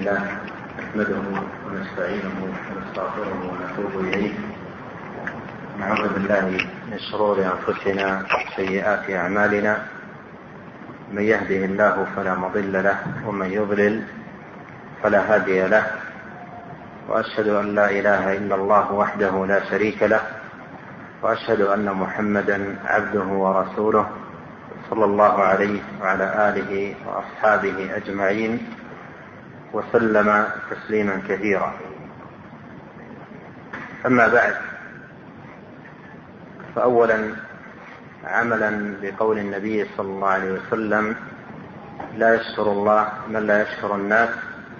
لله نحمده ونستعينه ونستغفره ونتوب إليه، نعوذ بالله من شرور أنفسنا وسيئات أعمالنا، من يهده الله فلا مضل له ومن يضلل فلا هادي له، وأشهد أن لا إله إلا الله وحده لا شريك له، وأشهد أن محمدا عبده ورسوله صلى الله عليه وعلى آله وأصحابه أجمعين وسلم تسليما كثيرا. أما بعد، فأولا عملا بقول النبي صلى الله عليه وسلم: لا يشكر الله من لا يشكر الناس.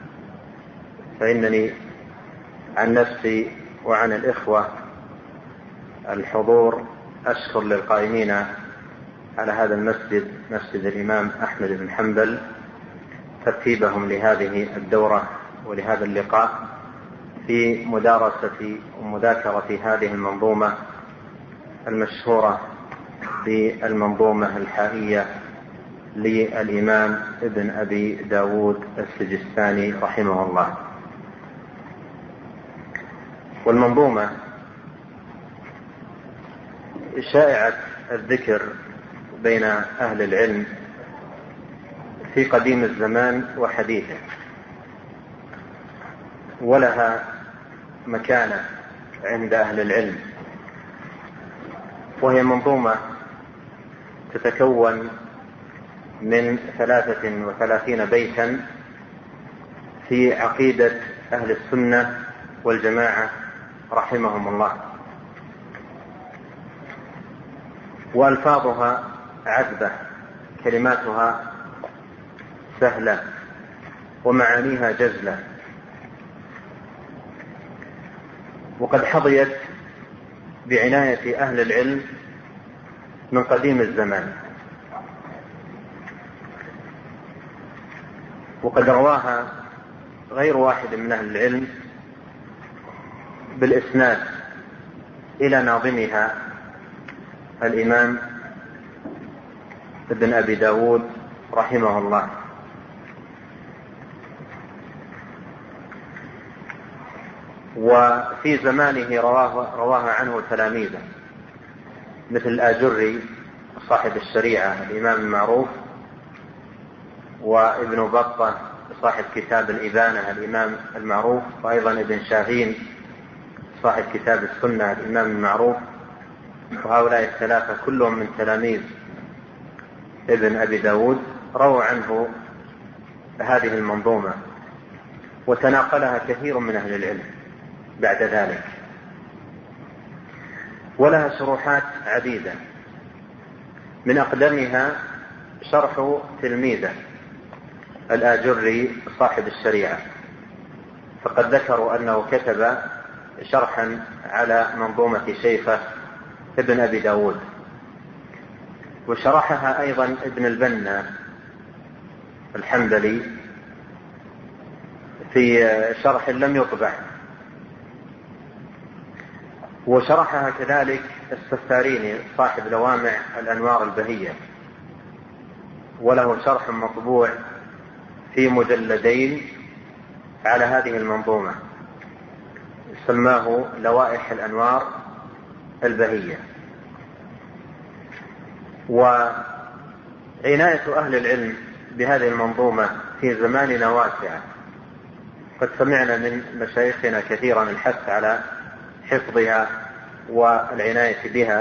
فإنني عن نفسي وعن الإخوة الحضور أشكر للقائمين على هذا المسجد، مسجد الإمام أحمد بن حنبل، ترتيبهم لهذه الدورة ولهذا اللقاء في مدارسة ومذاكرة هذه المنظومة المشهورة بالمنظومة الحائية للإمام ابن أبي داود السجستاني رحمه الله. والمنظومة شائعة الذكر بين أهل العلم في قديم الزمان وحديثه، ولها مكانة عند أهل العلم، وهي منظومة تتكون من 33 بيتا في عقيدة أهل السنة والجماعة رحمهم الله، وألفاظها عذبة، كلماتها سهلة، ومعانيها جزلة، وقد حظيت بعناية أهل العلم من قديم الزمان، وقد رواها غير واحد من أهل العلم بالإسناد إلى ناظمها الإمام ابن أبي داود رحمه الله. وفي زمانه رواها عنه تلاميذه مثل الآجري صاحب الشريعة الإمام المعروف، وابن بطة صاحب كتاب الإبانة الإمام المعروف، وأيضا ابن شاهين صاحب كتاب السنة الإمام المعروف. وهؤلاء الثلاثة كلهم من تلاميذ ابن أبي داود رووا عنه هذه المنظومة، وتناقلها كثير من أهل العلم بعد ذلك، ولها شروحات عديدة، من أقدمها شرح تلميذه الآجري صاحب الشريعة، فقد ذكروا أنه كتب شرحا على منظومة شيخه ابن أبي داود، وشرحها أيضا ابن البنا الحنبلي في شرح لم يطبع، وشرحها كذلك السفاريني صاحب لوامع الأنوار البهية، وله شرح مطبوع في مجلدين على هذه المنظومة سماه لوائح الأنوار البهية. وعناية أهل العلم بهذه المنظومة في زماننا واسعة، قد سمعنا من مشايخنا كثيرا الحث على حفظها والعناية بها،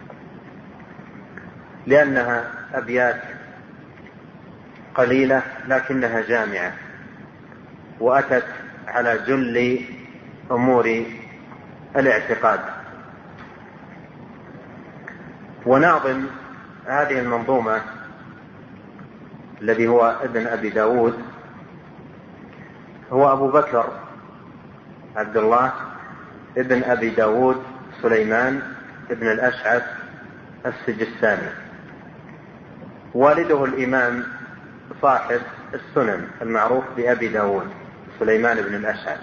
لأنها أبيات قليلة لكنها جامعة، وأتت على جل أمور الاعتقاد. وناظم هذه المنظومة الذي هو ابن أبي داود هو أبو بكر عبد الله ابن أبي داود سليمان ابن الأشعث السجستاني، والده الإمام صاحب السنن المعروف بأبي داود سليمان بن الأشعث،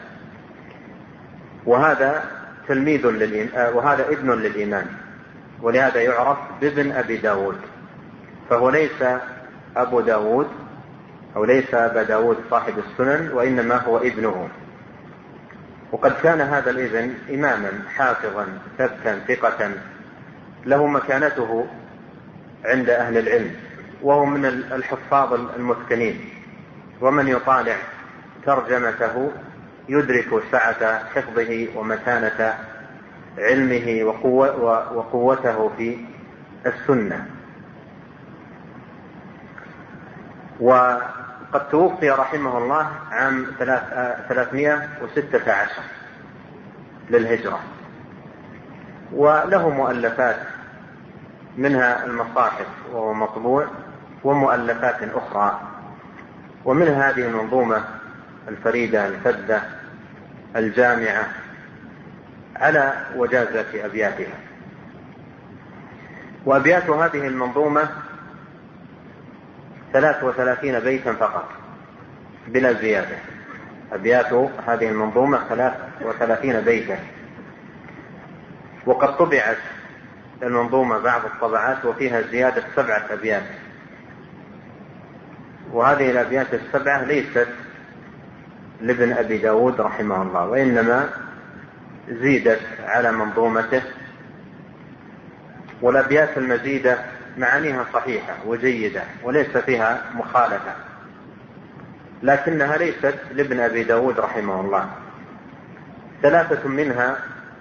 وهذا تلميذ وهذا ابن للإمام، ولهذا يعرف بابن أبي داود، فهو ليس أبو داود أو ليس أبا داود صاحب السنن، وإنما هو ابنه. وقد كان هذا الابن إماما حافظا ثبتا ثقة له مكانته عند أهل العلم، وهو من الحفاظ المتقنين، ومن يطالع ترجمته يدرك سعة حفظه ومتانة علمه وقوته في السنة. وقد توفي رحمه الله عام 316 للهجرة، وله مؤلفات منها المصاحف وهو مطبوع، ومؤلفات أخرى، ومن هذه المنظومة الفريدة الفذة الجامعة على وجازة أبياتها. وأبيات هذه المنظومة 33 بيتا فقط بلا زيادة. أبيات هذه المنظومة 33 بيتا، وقد طبعت المنظومة بعض الطبعات وفيها زيادة 7 أبيات، وهذه الأبيات 7 ليست لابن أبي داود رحمه الله، وإنما زيدت على منظومته. والأبيات المزيدة معانيها صحيحة وجيدة وليس فيها مخالفة، لكنها ليست لابن أبي داود رحمه الله. 3 منها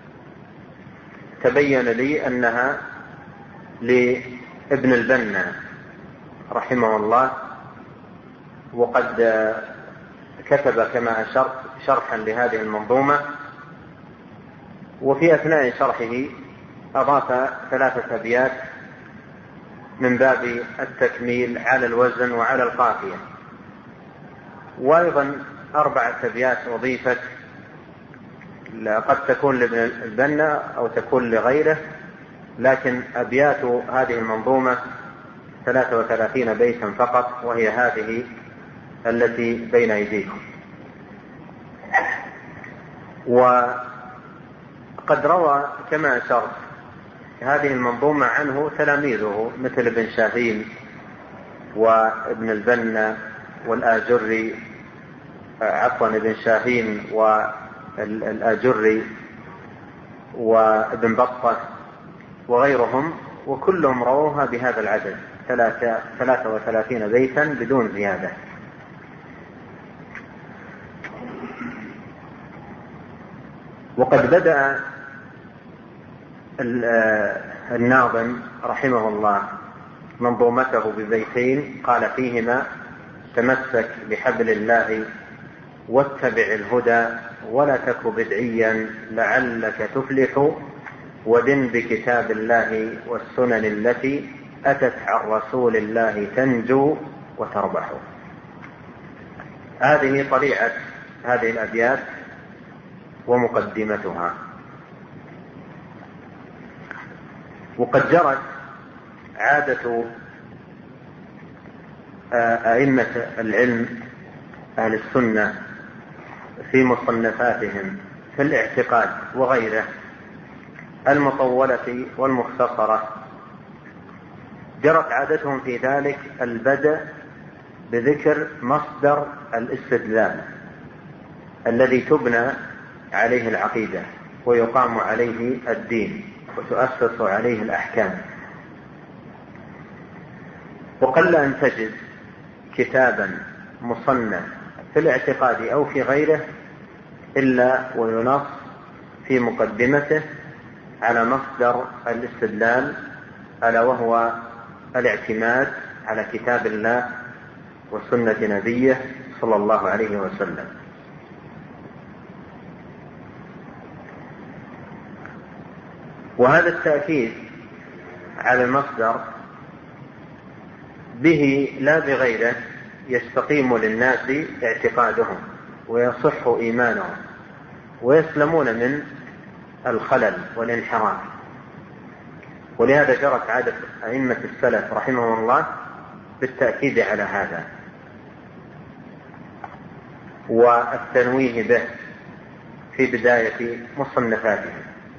تبين لي أنها لابن البنا رحمه الله، وقد كتب كما أشرت شرحا لهذه المنظومة، وفي أثناء شرحه أضاف 3 أبيات من باب التكميل على الوزن وعلى القافية، وأيضا 4 أبيات أضيفت قد تكون لابن البنا أو تكون لغيره، لكن أبيات هذه المنظومة 33 بيتا فقط، وهي هذه التي بين أيديكم. وقد روى كما أشرت هذه المنظومة عنه تلاميذه مثل ابن شاهين وابن البنا والآجري، ابن شاهين والآجري وابن بطة وغيرهم، وكلهم رووها بهذا العدد 33 بيتا بدون زيادة. وقد بدأ الناظم رحمه الله منظومته ببيتين قال فيهما: تمسك بحبل الله واتبع الهدى ولا تك بدعيا لعلك تفلح، ودن بكتاب الله والسنن التي أتت عن رسول الله تنجو وتربح. هذه طليعة هذه الأبيات ومقدمتها. وقد جرت عادة أئمة العلم أهل السنة في مصنفاتهم في الاعتقاد وغيره المطولة والمختصرة، جرت عادتهم في ذلك البدء بذكر مصدر الاستدلال الذي تبنى عليه العقيدة ويقام عليه الدين وتؤسس عليه الأحكام. وقل أن تجد كتابا مصنف في الاعتقاد أو في غيره إلا وينص في مقدمته على مصدر الاستدلال، ألا وهو الاعتماد على كتاب الله وسنة نبيه صلى الله عليه وسلم. وهذا التأكيد على المصدر به لا بغيره يستقيم للناس اعتقادهم ويصح إيمانهم ويسلمون من الخلل والانحراف. ولهذا جرت عادة أئمة السلف رحمهم الله بالتأكيد على هذا والتنويه به في بداية مصنفاتهم.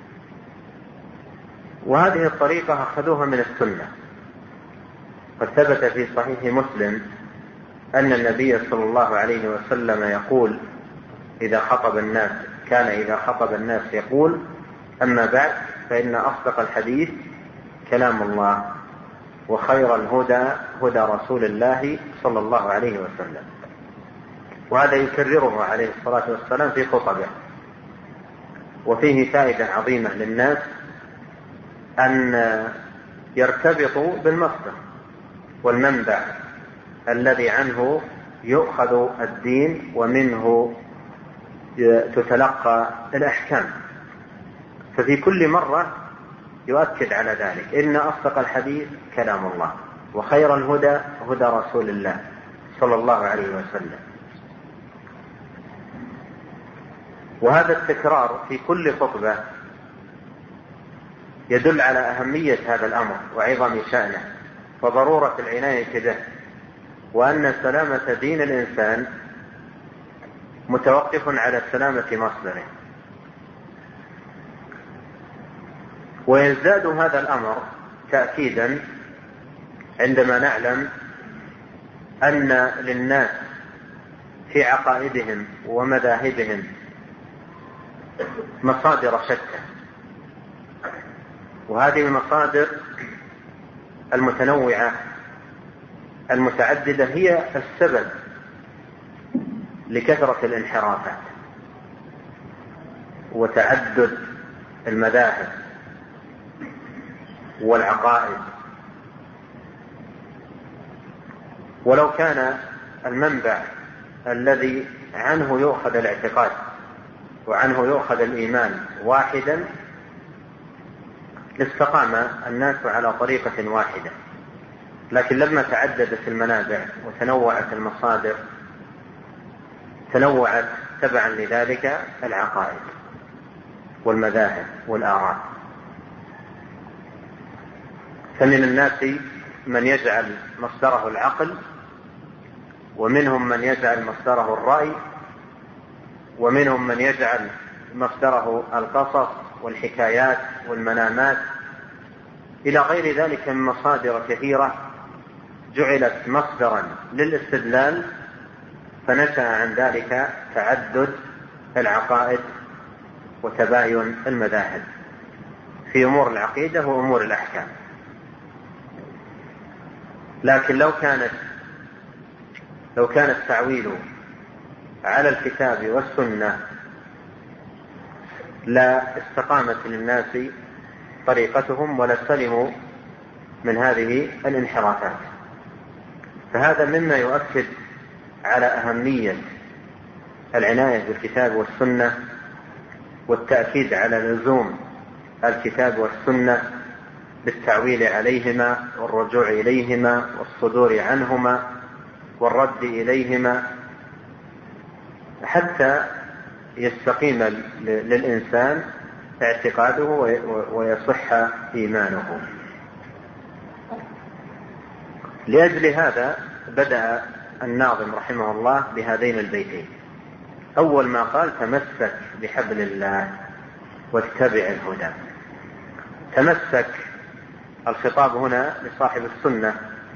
وهذه الطريقة أخذوها من السنة. قد ثبت في صحيح مسلم أن النبي صلى الله عليه وسلم يقول إذا خطب الناس، كان إذا خطب الناس يقول: أما بعد، فإن أصدق الحديث كلام الله، وخير الهدى هدى رسول الله صلى الله عليه وسلم. وهذا يكرره عليه الصلاة والسلام في خطبه. وفيه فائدة عظيمة للناس أن يرتبطوا بالمصدر والمنبع الذي عنه يؤخذ الدين ومنه تتلقى الأحكام. ففي كل مرة يؤكد على ذلك: إن أصدق الحديث كلام الله، وخير الهدى هدى رسول الله صلى الله عليه وسلم. وهذا التكرار في كل خطبة يدل على أهمية هذا الأمر وعظم شأنه وضرورة العناية به، وأن سلامة دين الإنسان متوقف على سلامة مصدره. ويزداد هذا الأمر تأكيدا عندما نعلم أن للناس في عقائدهم ومذاهبهم مصادر شتى، وهذه المصادر المتنوعة المتعددة هي السبب لكثرة الانحرافات وتعدد المذاهب والعقائد. ولو كان المنبع الذي عنه يؤخذ الاعتقاد وعنه يؤخذ الإيمان واحدا لاستقام الناس على طريقة واحدة، لكن لما تعددت المنابع وتنوعت المصادر تنوعت تبعا لذلك العقائد والمذاهب والآراء. فمن الناس من يجعل مصدره العقل، ومنهم من يجعل مصدره الرأي، ومنهم من يجعل مصدره القصص والحكايات والمنامات، إلى غير ذلك من مصادر كثيرة جعلت مصدرا للاستدلال، فنشأ عن ذلك تعدد العقائد وتباين المذاهب في أمور العقيدة وأمور الأحكام. لكن لو كان التعويل على الكتاب والسنة لا استقامت للناس طريقتهم ولا سلموا من هذه الانحرافات. فهذا مما يؤكد على أهمية العناية بالكتاب والسنة والتأكيد على لزوم الكتاب والسنة بالتعويل عليهما والرجوع إليهما والصدور عنهما والرد إليهما حتى يستقيم للإنسان اعتقاده ويصح إيمانه. لأجل هذا بدأ الناظم رحمه الله بهذين البيتين. أول ما قال: تمسك بحبل الله واتبع الهدى. تمسك، الخطاب هنا لصاحب السنة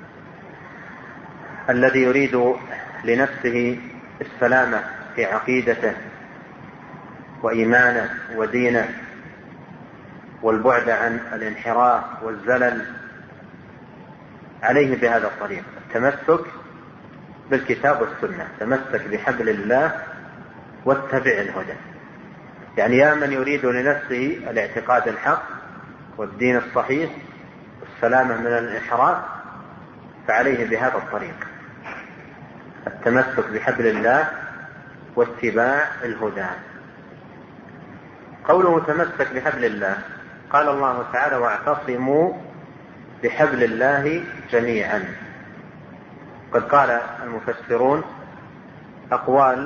الذي يريد لنفسه السلامة في عقيدته وإيمانه ودينه والبعد عن الانحراف والزلل، عليه بهذا الطريق: التمسك بالكتاب والسنة. تمسك بحبل الله واتبع الهدى. يعني يا من يريد لنفسه الاعتقاد الحق والدين الصحيح والسلامة من الانحراف، فعليه بهذا الطريق: التمسك بحبل الله واتباع الهدى. قوله تمسك بحبل الله، قال الله تعالى: واعتصموا بحبل الله جميعا. قد قال المفسرون أقوال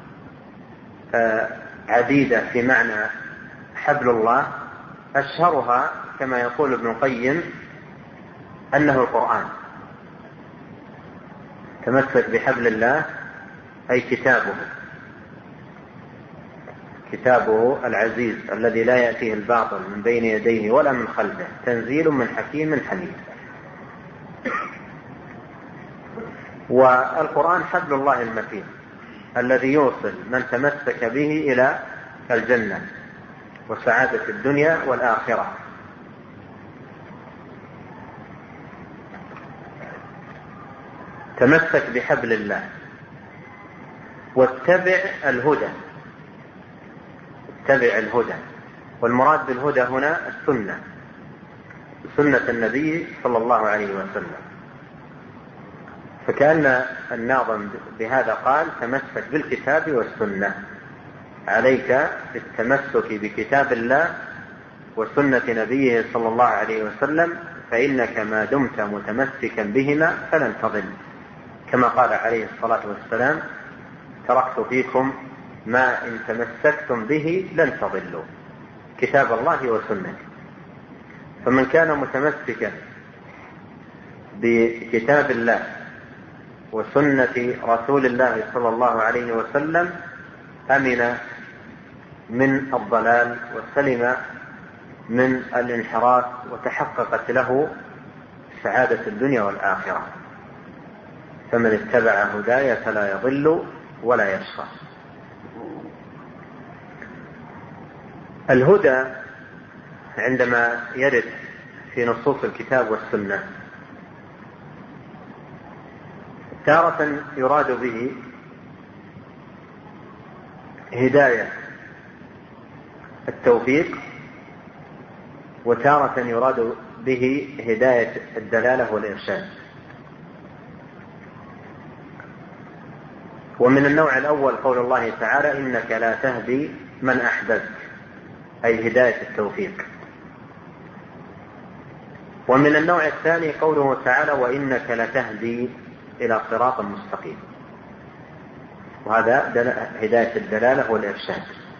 عديدة في معنى حبل الله، أشهرها كما يقول ابن القيم أنه القرآن. تمسك بحبل الله أي كتابه العزيز الذي لا يأتيه الباطل من بين يديه ولا من خلفه، تنزيل من حكيم حميد. والقرآن حبل الله المتين الذي يوصل من تمسك به إلى الجنة وسعادة الدنيا والآخرة. تمسك بحبل الله واتبع الهدى. اتبع الهدى، والمراد بالهدى هنا السنة، سنة النبي صلى الله عليه وسلم. فكأن الناظم بهذا قال تمسك بالكتاب والسنة، عليك بالتمسك بكتاب الله وسنة نبيه صلى الله عليه وسلم، فإنك ما دمت متمسكا بهما فلن تضل، كما قال عليه الصلاة والسلام تركت فيكم ما إن تمسكتم به لن تضلوا، كتاب الله وسنته. فمن كان متمسكا بكتاب الله وسنة رسول الله صلى الله عليه وسلم أمن من الضلال وسلم من الانحراف، وتحققت له سعادة الدنيا والآخرة. فمن اتبع هداي فلا يضل ولا يشقى. الهدى عندما يرد في نصوص الكتاب والسنة تارة يراد به هداية التوفيق، وتارة يراد به هداية الدلالة والإرشاد. ومن النوع الأول قول الله تعالى إنك لا تهدي من أحببت، أي هداية التوفيق. ومن النوع الثاني قوله تعالى وإنك لتهدي إلى صراط مستقيم، وهذا هداية الدلالة والإرشاد.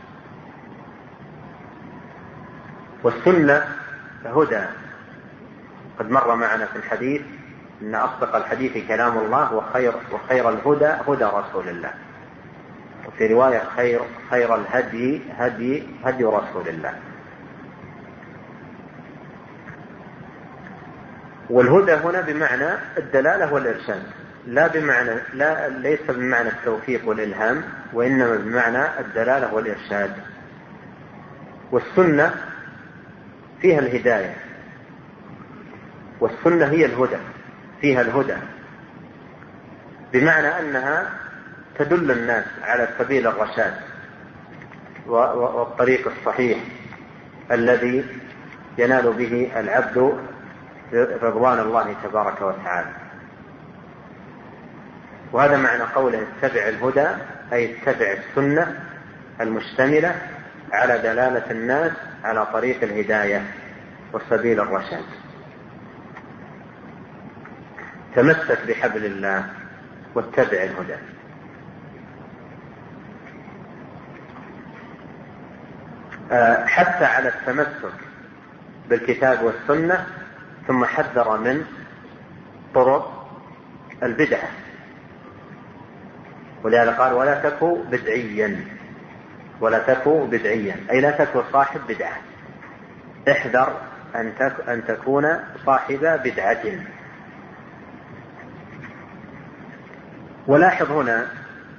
والسنة هدى، قد مر معنا في الحديث إن أصدق الحديث كلام الله وخير الهدى هدى رسول الله، وفي رواية خير الهدي هدي رسول الله. والهدى هنا بمعنى الدلالة والإرشاد، ليس بمعنى التوفيق والإلهام، وإنما بمعنى الدلالة والإرشاد. والسنة فيها الهداية، والسنة هي الهدى، فيها الهدى بمعنى أنها تدل الناس على سبيل الرشاد والطريق الصحيح الذي ينال به العبد رضوان الله تبارك وتعالى. وهذا معنى قوله اتبع الهدى، أي اتبع السنة المشتملة على دلالة الناس على طريق الهداية وسبيل الرشاد. تمسك بحبل الله واتبع الهدى. حتى على التمسك بالكتاب والسنة، ثم حذر من طرق البدعة، ولهذا قال ولا تكو بدعيا، أي لا تكو صاحب بدعة، احذر أن تكون صاحب بدعة. ولاحظ هنا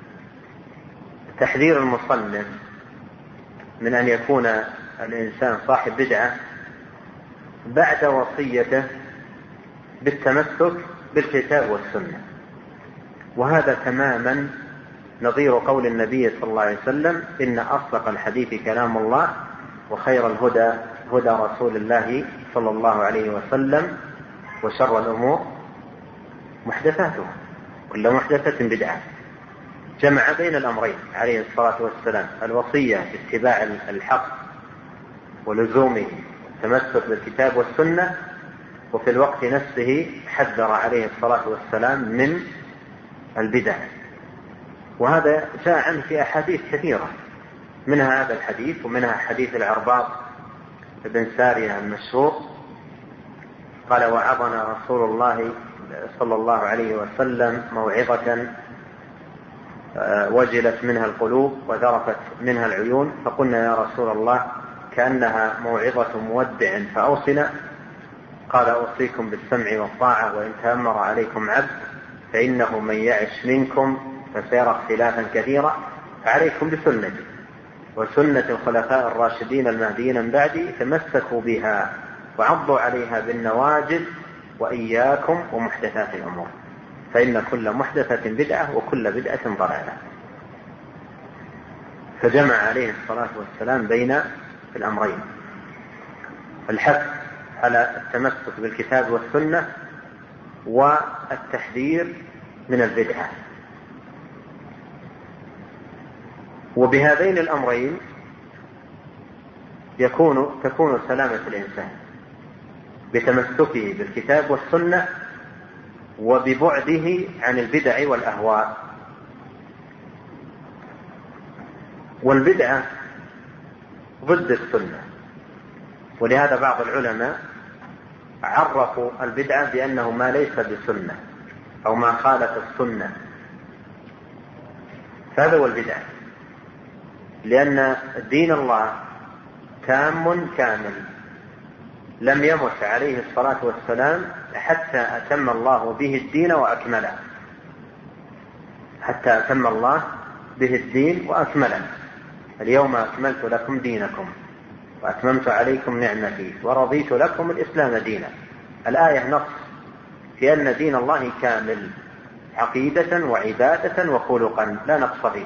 تحذير المصنف من أن يكون الإنسان صاحب بدعة بعد وصيته بالتمسك بالكتاب والسنة، وهذا تماما نظير قول النبي صلى الله عليه وسلم إن أصدق الحديث كلام الله وخير الهدى هدى رسول الله صلى الله عليه وسلم وشر الأمور محدثاتها كل محدثة بدعة. جمع بين الأمرين عليه الصلاة والسلام، الوصية باتباع الحق ولزومه التمسك بالكتاب والسنة، وفي الوقت نفسه حذر عليه الصلاة والسلام من البدع. وهذا جاء عنه في أحاديث كثيرة، منها هذا الحديث، ومنها حديث العرباض بن سارية المشهور قال وعظنا رسول الله صلى الله عليه وسلم موعظة وجلت منها القلوب وذرفت منها العيون، فقلنا يا رسول الله كأنها موعظة مودع فأوصنا. قال أوصيكم بالسمع والطاعة وإن تأمر عليكم عبد فإنه من يعش منكم فسيرى اختلافا كثيرا فعليكم بسنتي وسنة الخلفاء الراشدين المهديين من بعدي تمسكوا بها وعضوا عليها بالنواجذ وإياكم ومحدثات الأمور فإن كل محدثة بدعة وكل بدعة ضلالة. فجمع عليه الصلاة والسلام بين الأمرين: الحث على التمسك بالكتاب والسنة والتحذير من البدعة. وبهذين الأمرين تكون سلامة الإنسان بتمسكه بالكتاب والسنة وببعده عن البدع والأهواء. والبدعة ضد السنة، ولهذا بعض العلماء عرفوا البدعة بأنه ما ليس بسنة أو ما خالف السنة، فهذا هو البدعة، لأن دين الله تام كامل لم يمت عليه الصلاة والسلام حتى أتم الله به الدين وأكمله، حتى أتم الله به الدين وأكمله. اليوم أكملت لكم دينكم وأتممت عليكم نعمتي ورضيت لكم الإسلام دينا. الآية نص في أن دين الله كامل عقيدة وعبادة وخلقا لا نقص فيه.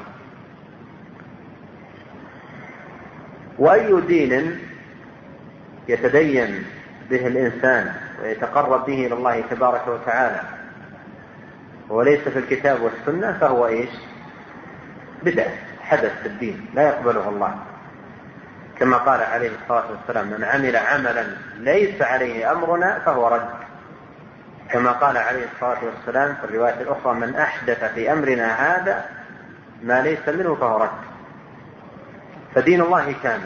وأي دين يتدين به الإنسان ويتقرب به إلى الله تبارك وتعالى وليس في الكتاب والسنة فهو بدعة، حدث في الدين لا يقبله الله، كما قال عليه الصلاة والسلام: من عمل عملا ليس عليه أمرنا فهو رد. كما قال عليه الصلاة والسلام في الرواية الأخرى: من أحدث في أمرنا هذا ما ليس منه فهو رد. فدين الله كامل،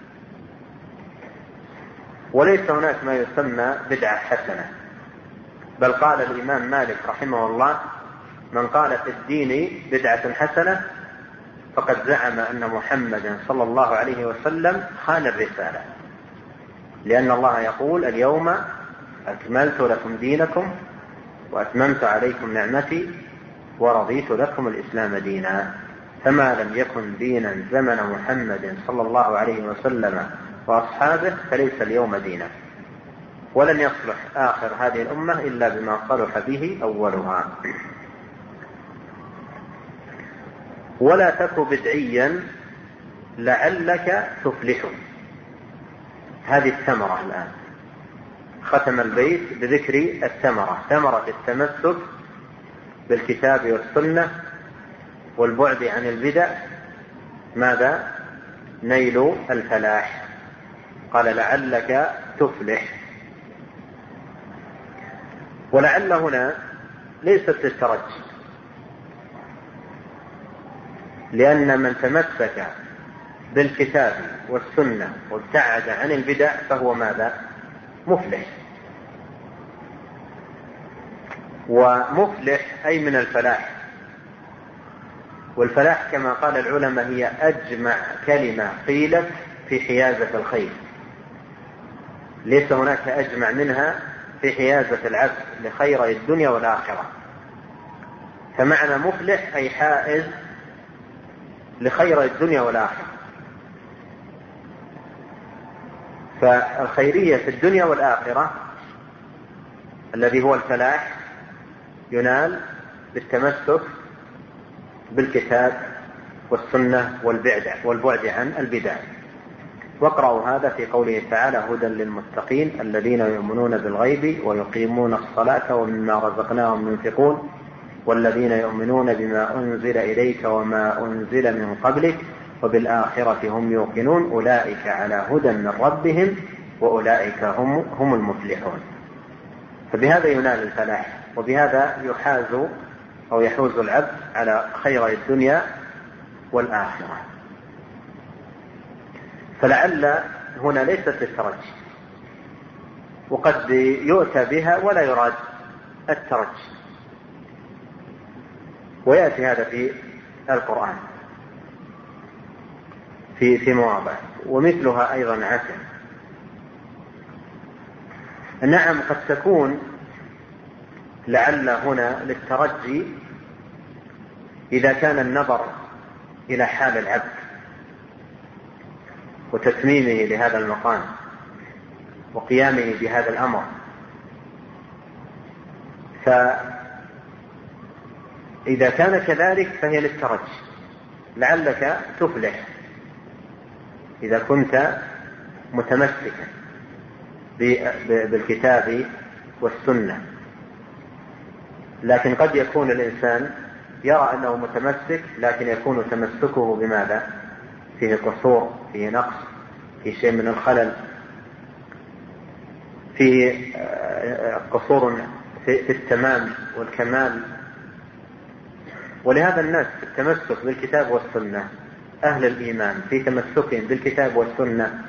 وليس هناك ما يسمى بدعة حسنة، بل قال الإمام مالك رحمه الله: من قال في الدين بدعة حسنة فقد زعم أن محمدا صلى الله عليه وسلم خان الرسالة، لأن الله يقول: اليوم أكملت لكم دينكم وأتممت عليكم نعمتي ورضيت لكم الإسلام دينا. فما لم يكن دينا زمن محمد صلى الله عليه وسلم وأصحابه فليس اليوم دينا، ولن يصلح آخر هذه الأمة إلا بما صلح به أولها. ولا تك بدعيا لعلك تفلح. هذه الثمرة الآن، ختم البيت بذكر الثمرة، ثمرة التمسك بالكتاب والسنة والبعد عن البدع. ماذا؟ نيل الفلاح. قال: لعلك تفلح. ولعل هنا ليست للترجي، لأن من تمسك بالكتاب والسنة وابتعد عن البدع فهو ماذا؟ مفلح. ومفلح أي من الفلاح، والفلاح كما قال العلماء هي أجمع كلمة قيلت في حيازة الخير، ليس هناك أجمع منها في حيازة العبد لخير الدنيا والآخرة. فمعنى مفلح أي حائز لخير الدنيا والآخرة. فالخيرية في الدنيا والآخرة الذي هو الفلاح ينال بالتمسك بالكتاب والسنة والبعد عن البدع. واقرأوا هذا في قوله تعالى: هدى للمتقين الذين يؤمنون بالغيب ويقيمون الصلاة ومما رزقناهم ينفقون والذين يؤمنون بما أنزل إليك وما أنزل من قبلك وبالآخرة هم يوقنون أولئك على هدى من ربهم وأولئك هم المفلحون. فبهذا ينال الفلاح، وبهذا يحوز العبد على خير الدنيا والآخرة. فلعل هنا ليست للترجي، وقد يؤتى بها ولا يراد الترجي، ويأتي هذا في القرآن في مواضع، ومثلها أيضا عسى. نعم، قد تكون لعل هنا للترجي إذا كان النظر إلى حال العبد وتتميمه لهذا المقام وقيامه بهذا الأمر، فإذا كان كذلك فهي للترجي، لعلك تفلح إذا كنت متمسكا بالكتاب والسنة. لكن قد يكون الإنسان يرى أنه متمسك، لكن يكون تمسكه بماذا؟ فيه قصور، فيه نقص، فيه شيء من الخلل، فيه قصور في التمام والكمال. ولهذا الناس في التمسك بالكتاب والسنة، أهل الإيمان في تمسكهم بالكتاب والسنة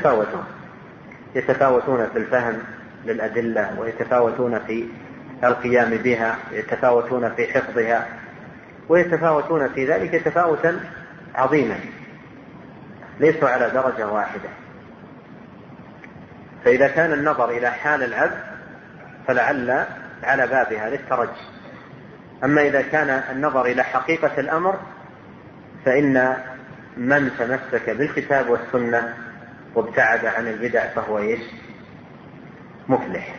يتفاوتون في الفهم للأدلة، ويتفاوتون في القيام بها، يتفاوتون في حفظها، ويتفاوتون في ذلك تفاوتا عظيما، ليسوا على درجة واحدة. فإذا كان النظر إلى حال العبد فلعل على بابها للترجي. أما إذا كان النظر إلى حقيقة الأمر فإن من تمسك بالكتاب والسنة وابتعد عن البدع فهو مفلح.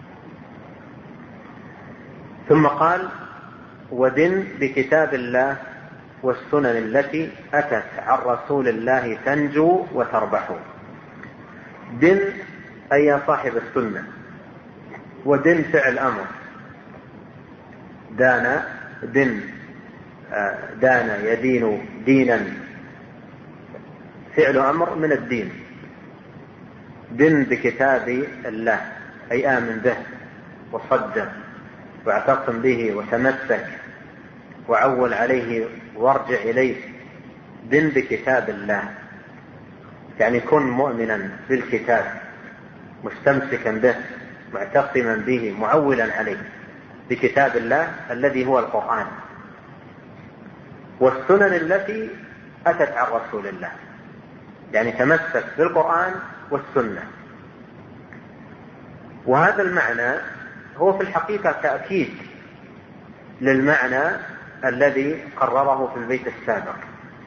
ثم قال: ودن بكتاب الله والسنن التي أتت عن رسول الله تنجو وتربح. دن أي يا صاحب السنة، ودن فعل أمر، دان يدين دينا، فعل أمر من الدين. دن بكتاب الله أي آمن به وصدق واعتصم به وتمسك وعول عليه وارجع إليه. دن بكتاب الله يعني كن مؤمنا بالكتاب، مستمسكا به، معتصما به، معولا عليه بكتاب الله الذي هو القرآن، والسنن التي أتت عن رسول الله، يعني تمسك بالقرآن والسنة. وهذا المعنى هو في الحقيقة تأكيد للمعنى الذي قرره في البيت السابق.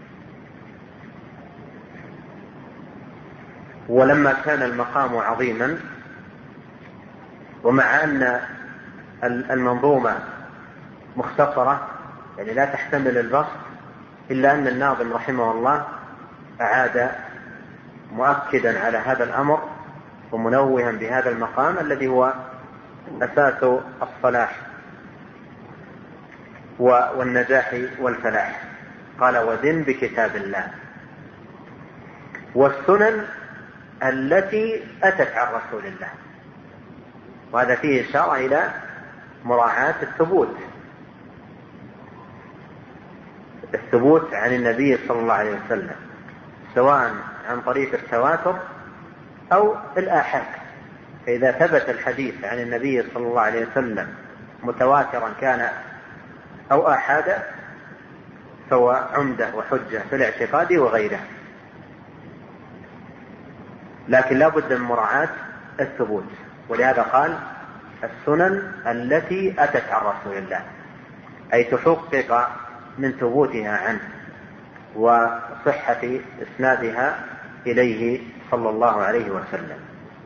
ولما كان المقام عظيما، ومع أن المنظومة مختصرة يعني لا تحتمل البسط، إلا أن الناظم رحمه الله أعاد مؤكدا على هذا الأمر ومنوها بهذا المقام الذي هو أساس الصلاح والنجاح والفلاح. قال: ودن بكتاب الله والسنن التي أتت عن رسول الله. وهذا فيه إشارة إلى مراعاة الثبوت عن النبي صلى الله عليه وسلم، سواء عن طريق التواتر أو الآحاد. فإذا ثبت الحديث عن النبي صلى الله عليه وسلم متواترا كان أو آحادا فهو عمدة وحجة في الاعتقاد وغيره. لكن لا بد من مراعاة الثبوت، ولهذا قال: السنن التي أتت عن رسول الله، أي تحقق من ثبوتها عنه وصحة إسنادها إليه صلى الله عليه وسلم.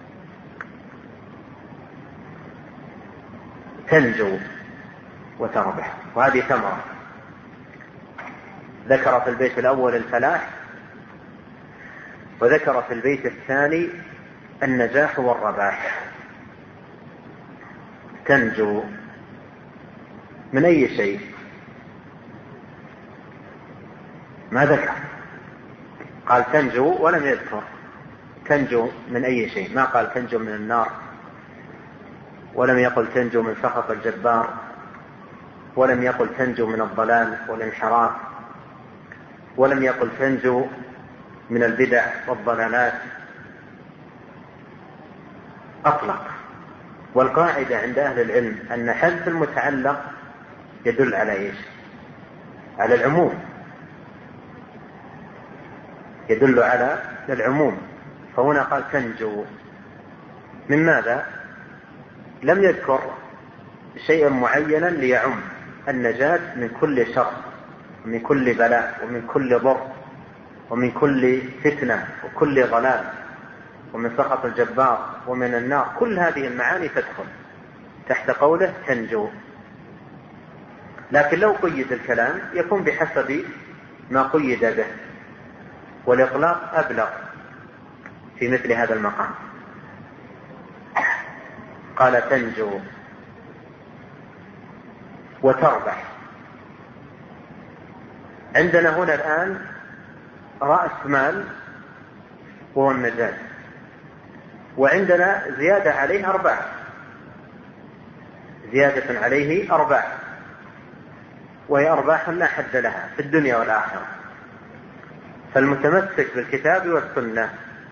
تنجو وتربح، وهذه ثمرة. ذكر في البيت الأول الفلاح، وذكر في البيت الثاني النجاح والرباح. تنجو من أي شيء؟ ما ذكر، قال تنجو ولم يذكر تنجو من أي شيء. ما قال تنجو من النار، ولم يقل تنجو من سخط الجبار، ولم يقل تنجو من الضلال والانحراف، ولم يقل تنجو من البدع والضلالات. أطلق. والقاعدة عند أهل العلم أن حذف المتعلق يدل على إيش؟ على العموم، يدل على العموم. فهنا قال تنجو من ماذا؟ لم يذكر شيئا معينا ليعم النجاة من كل شر ومن كل بلاء ومن كل ضر ومن كل فتنة وكل ضلال ومن سخط الجبار ومن النار. كل هذه المعاني تدخل تحت قوله تنجو. لكن لو قيد الكلام يكون بحسب ما قيد به، والإطلاق أبلغ في مثل هذا المقام. قال تنجو وتربح. عندنا هنا الآن رأس مال وهو النجاة، وعندنا زيادة عليه أرباح، زيادة عليه أرباح، وهي أرباح لا حد لها في الدنيا والآخرة. فالمتمسك بالكتاب والسنة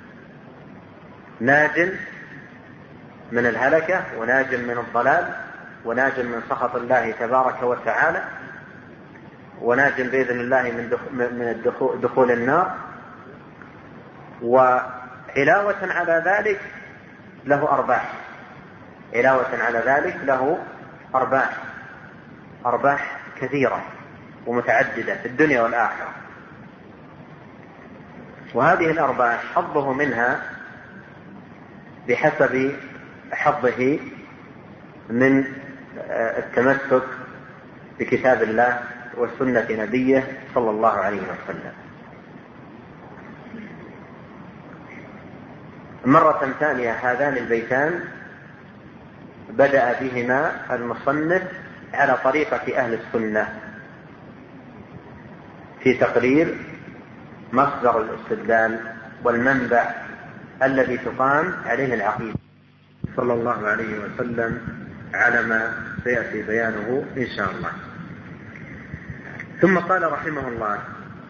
ناج من الهلكة وناج من الضلال وناج من سخط الله تبارك وتعالى وناج بإذن الله من دخول النار. وعلاوة على ذلك له أرباح، علاوة على ذلك له أرباح كثيرة ومتعددة في الدنيا والآخرة. وهذه الأرباح حظه منها بحسب حظه من التمسك بكتاب الله وسنة نبيه صلى الله عليه وسلم. مرة ثانية هذان البيتان بدأ بهما المصنف على طريقة أهل السنة في تقرير مصدر الاستدلال والمنبع الذي تقام عليه العقيدة صلى الله عليه وسلم على ما سيأتي بيانه إن شاء الله. ثم قال رحمه الله: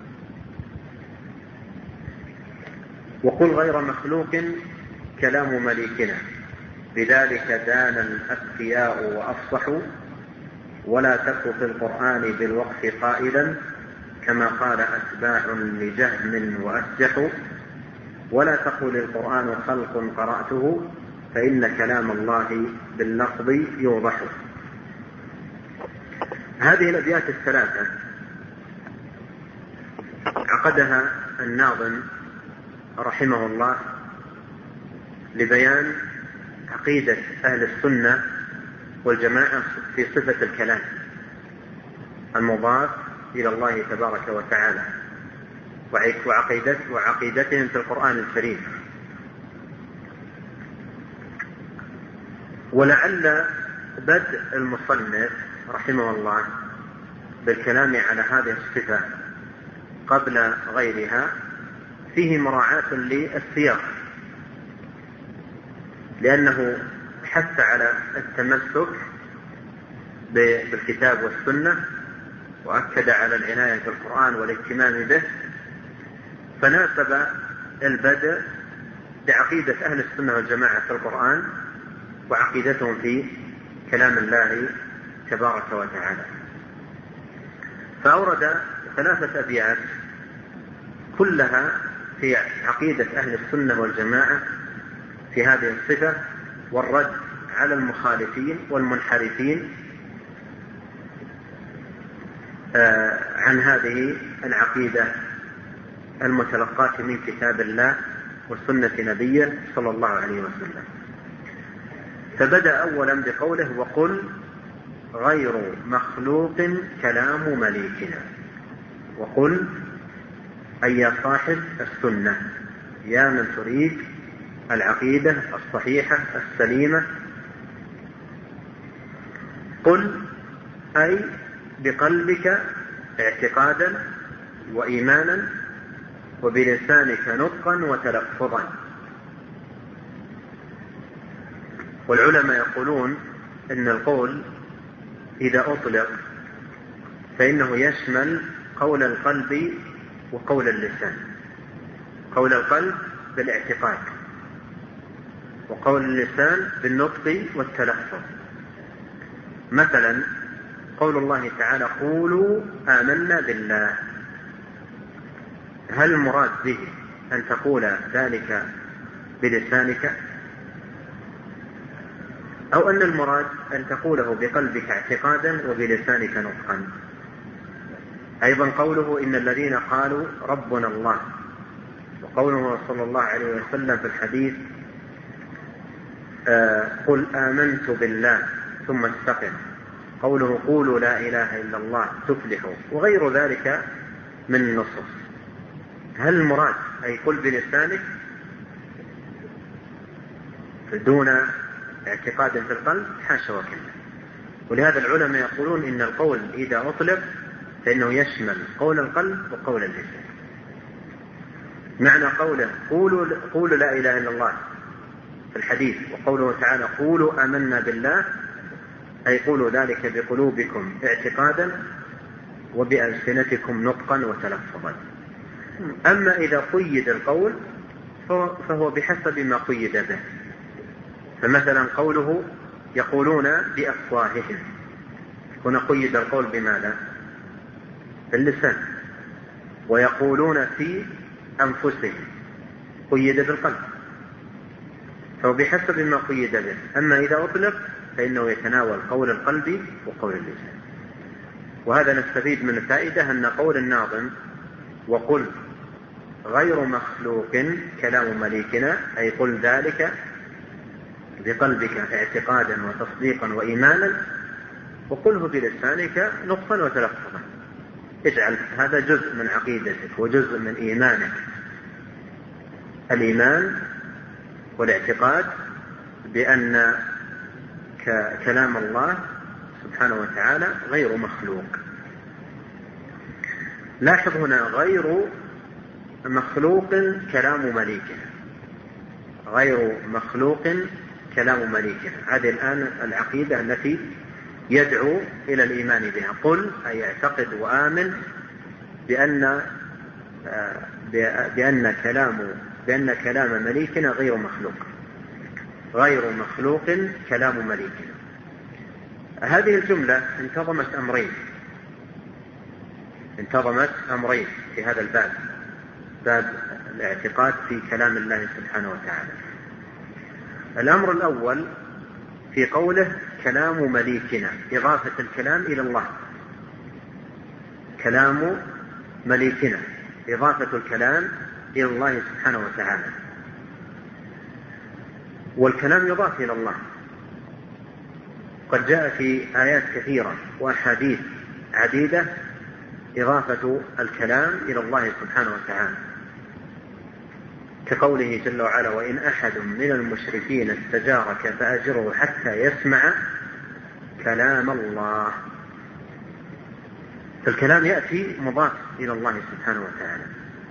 وقل غير مخلوق كلام مليكنا، بذلك دان الأذكياء وأفصحوا، ولا تك في القرآن بالوقف قائلا كما قال أتباع لجهم وأسجحوا، ولا تقل القرآن خلق قرأته فإن كلام الله باللفظ يوضح. هذه الأبيات الثلاثة عقدها الناظم رحمه الله لبيان عقيدة أهل السنة والجماعة في صفة الكلام المضاف إلى الله تبارك وتعالى وعقيدتهم في القرآن الكريم. ولعل بدء المصنف رحمه الله بالكلام على هذه الصفة قبل غيرها فيه مراعاة للسياق، لأنه حث على التمسك بالكتاب والسنة وأكد على العناية بالقرآن والاهتمام به، فناسب البدء بعقيدة أهل السنة والجماعة في القرآن وعقيدتهم في كلام الله تبارك وتعالى. فأورد ثلاثة أبيات كلها في عقيدة أهل السنة والجماعة في هذه الصفة والرد على المخالفين والمنحرفين عن هذه العقيدة المتلقاة من كتاب الله وسنة نبيه صلى الله عليه وسلم. فبدأ أولا بقوله: وقل غير مخلوق كلام مليكنا. وقل أي يا صاحب السنة، يا من تريد العقيدة الصحيحة السليمة، قل أي بقلبك اعتقادا وإيمانا وبلسانك نطقا وتلفظا. والعلماء يقولون إن القول إذا أطلق فإنه يشمل قول القلب وقول اللسان. قول القلب بالاعتقاد وقول اللسان بالنطق والتلفظ. مثلا قول الله تعالى: قولوا آمنا بالله، هل المراد به أن تقول ذلك بلسانك أو أن المراد أن تقوله بقلبك اعتقادا وبلسانك نطقا. أيضا قوله إن الذين قالوا ربنا الله، وقوله صلى الله عليه وسلم في الحديث قل آمنت بالله ثم استقم، قوله قولوا لا إله إلا الله تفلحوا، وغير ذلك من النصوص. هل المراد أي قل بلسانك دون اعتقاد في القلب؟ حاشا وكلا. ولهذا العلماء يقولون إن القول إذا أطلق فإنه يشمل قول القلب وقول اللسان. معنى قوله قولوا لا إله إلا الله في الحديث، وقوله تعالى قولوا آمنا بالله، أي قولوا ذلك بقلوبكم اعتقادا وبألسنتكم نطقا وتلفظا. أما إذا قيد القول فهو بحسب ما قيد به. فمثلا قوله يقولون بأفواههم، هنا قيد القول بماذا؟ باللسان. ويقولون في أنفسهم قيد بالقلب، فهو بحسب ما قيد به. أما إذا أطلق فإنه يتناول قول القلب وقول اللسان. وهذا نستفيد من الفائدة أن قول الناظم وقل غير مخلوق كلام مليكنا، أي قل ذلك بقلبك اعتقادا وتصديقا وإيمانا، وقله بلسانك نطقا وتلفظا. اجعل هذا جزء من عقيدتك وجزء من إيمانك، الإيمان والاعتقاد بأن كلام الله سبحانه وتعالى غير مخلوق. لاحظ هنا غير مخلوق كلام مليكنا، غير مخلوق كلام مليكنا. هذه الآن العقيدة التي يدعو إلى الإيمان بها. قل أي اعتقد وآمن بأن كلام مليكنا غير مخلوق، غير مخلوق كلام مليكنا. هذه الجملة انتظمت أمرين في هذا الباب، باب الاعتقاد في كلام الله سبحانه وتعالى. الأمر الأول في قوله كلام مليكنا، إضافة الكلام إلى الله. كلام مليكنا إضافة الكلام إلى الله سبحانه وتعالى. والكلام يضاف إلى الله، قد جاء في آيات كثيرة وأحاديث عديدة إضافة الكلام إلى الله سبحانه وتعالى، كقوله جل وعلا وإن أحد من المشركين استجارك فأجره حتى يسمع كلام الله. فالكلام يأتي مضاف إلى الله سبحانه وتعالى.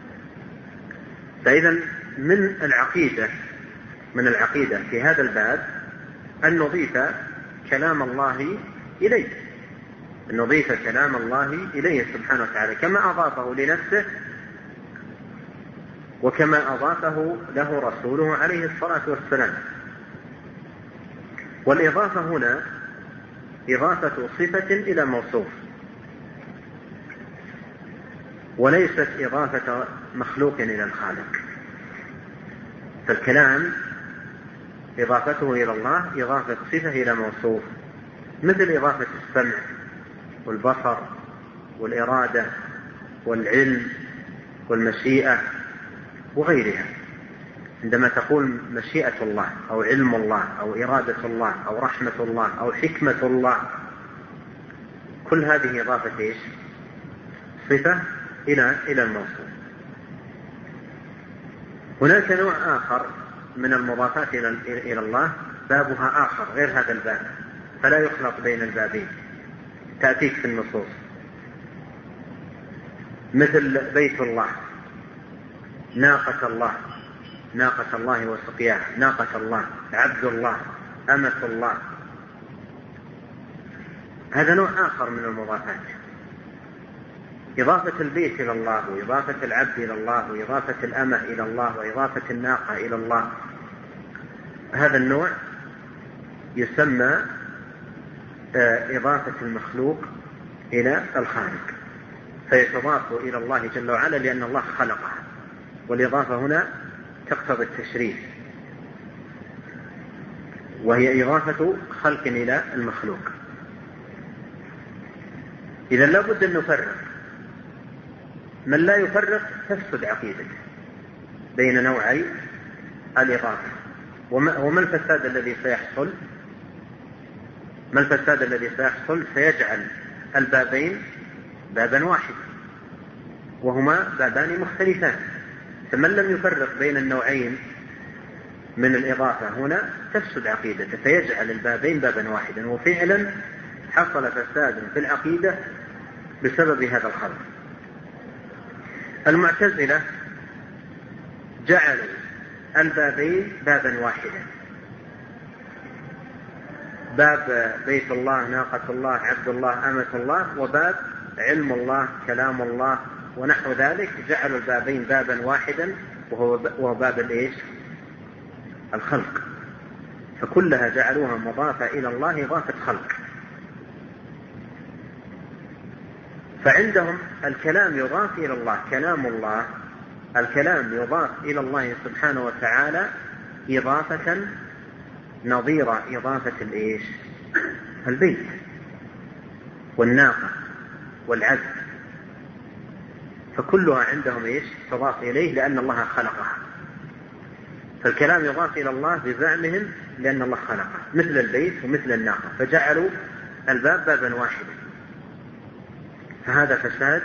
فإذا من العقيدة في هذا الباب أن نضيف كلام الله إليه، نضيف كلام الله إليه سبحانه وتعالى كما أضافه لنفسه وكما أضافه له رسوله عليه الصلاة والسلام. والإضافة هنا إضافة صفة إلى موصوف، وليست إضافة مخلوق إلى الخالق. فالكلام إضافته إلى الله إضافة صفة إلى موصوف، مثل إضافة السمع والبصر والإرادة والعلم والمشيئة وغيرها. عندما تقول مشيئة الله أو علم الله أو إرادة الله أو رحمة الله أو حكمة الله، كل هذه إضافة إيش؟ صفة إلى الموصوف. هناك نوع آخر من المضافات إلى الله بابها آخر غير هذا الباب، فلا يخلط بين البابين، تأتيك في النصوص، مثل بيت الله، ناقة الله وسقياها، ناقة الله، عبد الله، أمة الله. هذا نوع آخر من المضافات، إضافة البيت إلى الله وإضافة العبد إلى الله وإضافة الأمة إلى الله وإضافة الناقة إلى الله. هذا النوع يسمى إضافة المخلوق إلى الخالق، فيتضاف إلى الله جل وعلا لأن الله خلقها، والإضافة هنا تقتضي التشريف. وهي إضافة خلق إلى المخلوق. إذا لا بد أن نفرق. من لا يفرق تفسد عقيدته بين نوعي الإضافة. وما الفساد الذي سيحصل؟ ما الفساد الذي سيحصل؟ سيجعل البابين بابا واحد وهما بابان مختلفان. فمن لم يفرق بين النوعين من الإضافة هنا تفسد عقيدته فيجعل البابين بابا واحدا، وفعلا حصل فساد في العقيدة بسبب هذا الخلط. المعتزلة جعلوا البابين بابا واحدا، باب بيت الله، ناقة الله، عبد الله، أمة الله، وباب علم الله، كلام الله ونحو ذلك. جعلوا البابين بابا واحدا وهو باب الإيش؟ الخلق. فكلها جعلوها مضافة إلى الله إضافة خلق. فعندهم الكلام يضاف إلى الله، كلام الله، الكلام يضاف إلى الله سبحانه وتعالى إضافة نظير إضافة الإيش؟ البيت والناقة والعبد. فكلها عندهم إيش؟ تضاف إليه لأن الله خلقها. فالكلام يضاف إلى الله بزعمهم لأن الله خلقه، مثل البيت ومثل الناقة، فجعلوا الباب بابا واحدا. فهذا فساد.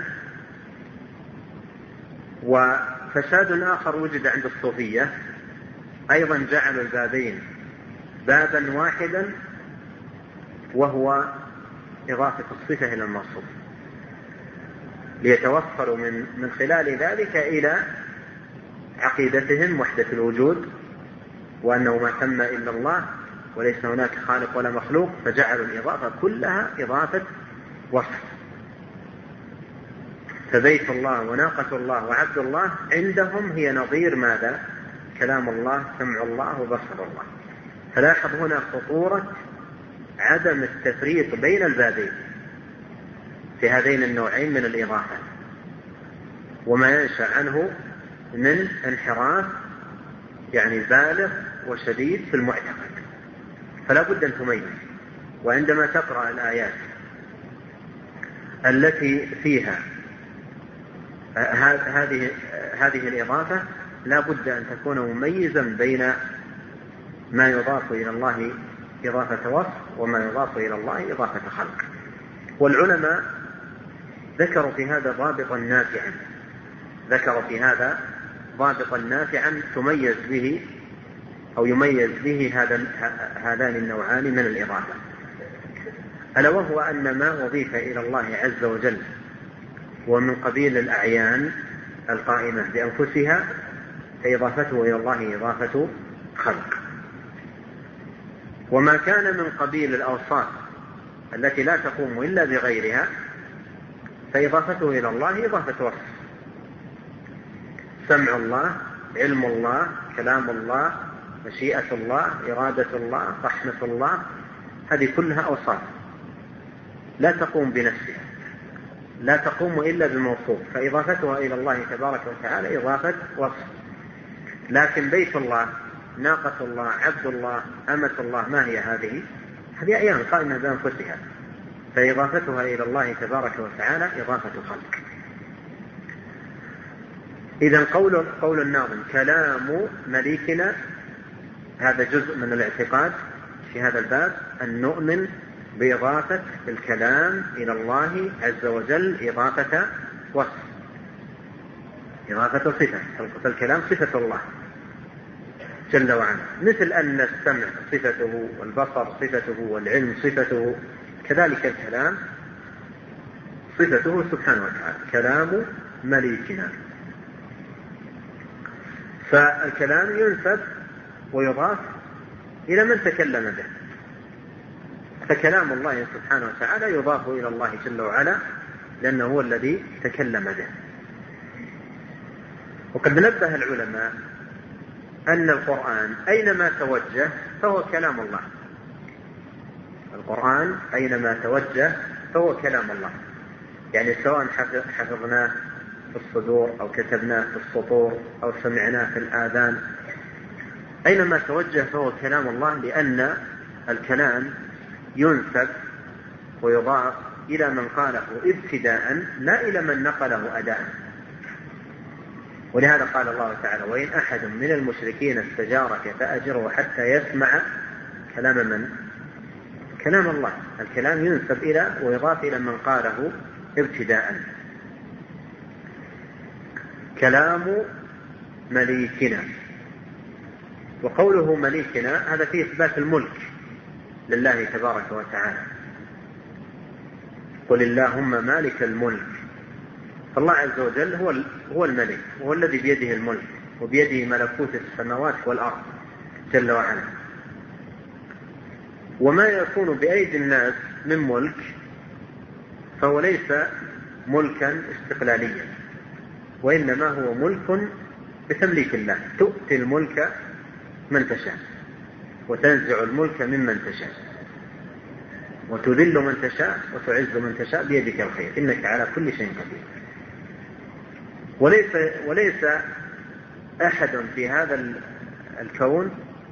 وفساد آخر وجد عند الصوفية أيضا، جعلوا البابين بابا واحدا وهو إضافة الصفة إلى الموصوف، ليتوصلوا من خلال ذلك إلى عقيدتهم وحدة الوجود، وأنه ما تم إلا الله وليس هناك خالق ولا مخلوق، فجعلوا الإضافة كلها إضافة وصف. فبيت الله وناقة الله وعبد الله عندهم هي نظير ماذا؟ كلام الله، سمع الله، وبصر الله. فلاحظ هنا خطورة عدم التفريق بين البابين في هذين النوعين من الإضافة، وما ينشأ عنه من انحراف يعني بالغ وشديد في المعتقد. فلا بد أن تميز. وعندما تقرأ الآيات التي فيها هذه الإضافة لا بد أن تكون مميزا بين ما يضاف إلى الله إضافة وصف وما يضاف إلى الله إضافة خلق. والعلماء ذكروا في هذا ضابطا نافعا تميز به أو يميز به هذان النوعان من الإضافة، ألا وهو أن ما أضيف إلى الله عز وجل ومن قبيل الأعيان القائمة بأنفسها فإضافته إلى الله إضافة خلق، وما كان من قبيل الأوصاف التي لا تقوم إلا بغيرها فإضافته إلى الله إضافة وصف. سمع الله، علم الله، كلام الله، مشيئة الله، إرادة الله، رحمة الله، هذه كلها أوصاف لا تقوم بنفسها، لا تقوم إلا بموصوف، فإضافتها إلى الله تبارك وتعالى إضافة وصف. لكن بيت الله، ناقة الله، عبد الله، أمة الله، ما هي هذه؟ هذه أعيان قائمة بأنفسها، فإضافتها إلى الله تبارك وتعالى إضافة خلق. إذن قول الناظم كلام مليكنا، هذا جزء من الاعتقاد في هذا الباب، أن نؤمن بإضافة الكلام إلى الله عز وجل إضافة وصف، إضافة صفة. فالكلام صفة الله جل وعلا، مثل أن السمع صفته والبصر صفته والعلم صفته، كذلك الكلام صفته سبحانه وتعالى. كلام مليكنا، فالكلام ينسب ويضاف إلى من تكلم به، فكلام الله سبحانه وتعالى يضاف إلى الله جل وعلا لأنه هو الذي تكلم به. وقد نبه العلماء أن القرآن أينما توجه فهو كلام الله. القرآن أينما توجه فهو كلام الله، يعني سواء حفظناه في الصدور أو كتبناه في السطور أو سمعناه في الآذان، أينما توجه فهو كلام الله، لأن الكلام ينسب ويضاف إلى من قاله ابتداء لا إلى من نقله أداء. ولهذا قال الله تعالى: وإن أحد من المشركين استجارك فأجره حتى يسمع كلام من؟ كلام الله. الكلام ينسب إلى ويضاف إلى من قاله ابتداء. كلام مليكنا. وقوله مليكنا هذا فيه إثبات الملك لله تبارك وتعالى. قل اللهم مالك الملك. فالله عز وجل هو الملك، وهو الذي بيده الملك وبيده ملكوت السماوات والأرض جل وعلا. وما يكون بأيدي الناس من ملك فهو ليس ملكا استقلاليا، وإنما هو ملك بتمليك الله. تؤتي الملك من تشاء وتنزع الملك ممن تشاء وتذل من تشاء وتعز من تشاء بيدك الخير إنك على كل شيء قدير. وليس أحد في هذا الكون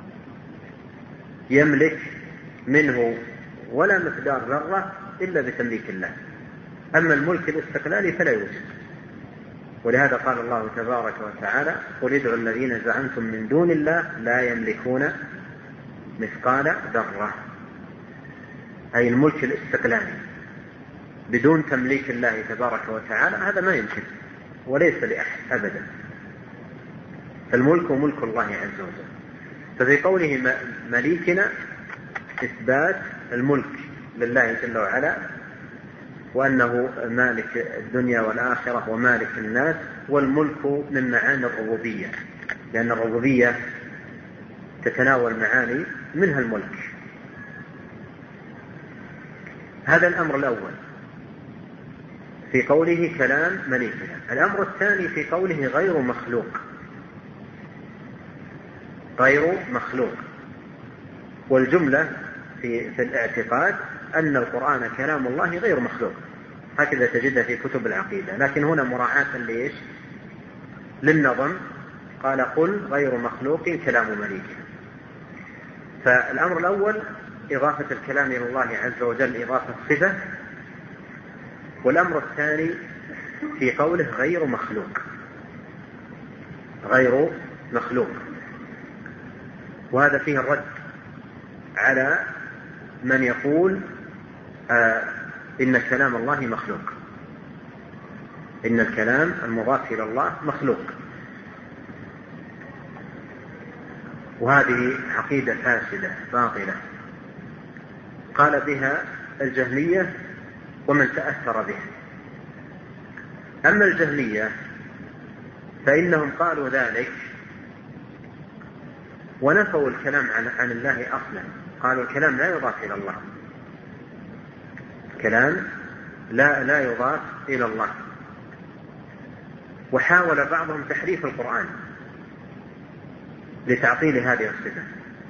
يملك منه ولا مقدار ذرة إلا بتمليك الله. أما الملك الاستقلالي فلا يوجد. ولهذا قال الله تبارك وتعالى: قل ادعوا الذين زعمتم من دون الله لا يملكون مثقال ذرة. أي الملك الاستقلالي بدون تمليك الله تبارك وتعالى هذا ما يمكن وليس لأحد أبدا. فالملك ملك الله عز وجل. ففي قوله مليكنا إثبات الملك لله جل وعلا، وأنه مالك الدنيا والآخرة ومالك الناس. والملك من معاني الربوبية، لأن الربوبية تتناول معاني منها الملك. هذا الأمر الأول في قوله كلام مليكنا. الأمر الثاني في قوله غير مخلوق. غير مخلوق. والجملة في الاعتقاد أن القرآن كلام الله غير مخلوق، هكذا تجدها في كتب العقيدة. لكن هنا مراعاة ليش؟ للنظم قال: قل غير مخلوق كلام مليكنا. فالأمر الأول إضافة الكلام إلى الله عز وجل إضافة صفة. والأمر الثاني في قوله غير مخلوق. غير مخلوق. وهذا فيه الرد على من يقول إن كلام الله مخلوق، إن الكلام المضاف إلى الله مخلوق. وهذه عقيدة فاسدة باطلة قال بها الجهمية ومن تأثر بها. أما الجهمية فإنهم قالوا ذلك ونفوا الكلام عن الله أصلا. قالوا الكلام لا يضاف إلى الله، الكلام لا يضاف إلى الله. وحاول بعضهم تحريف القرآن لتعطيل هذه الصفة،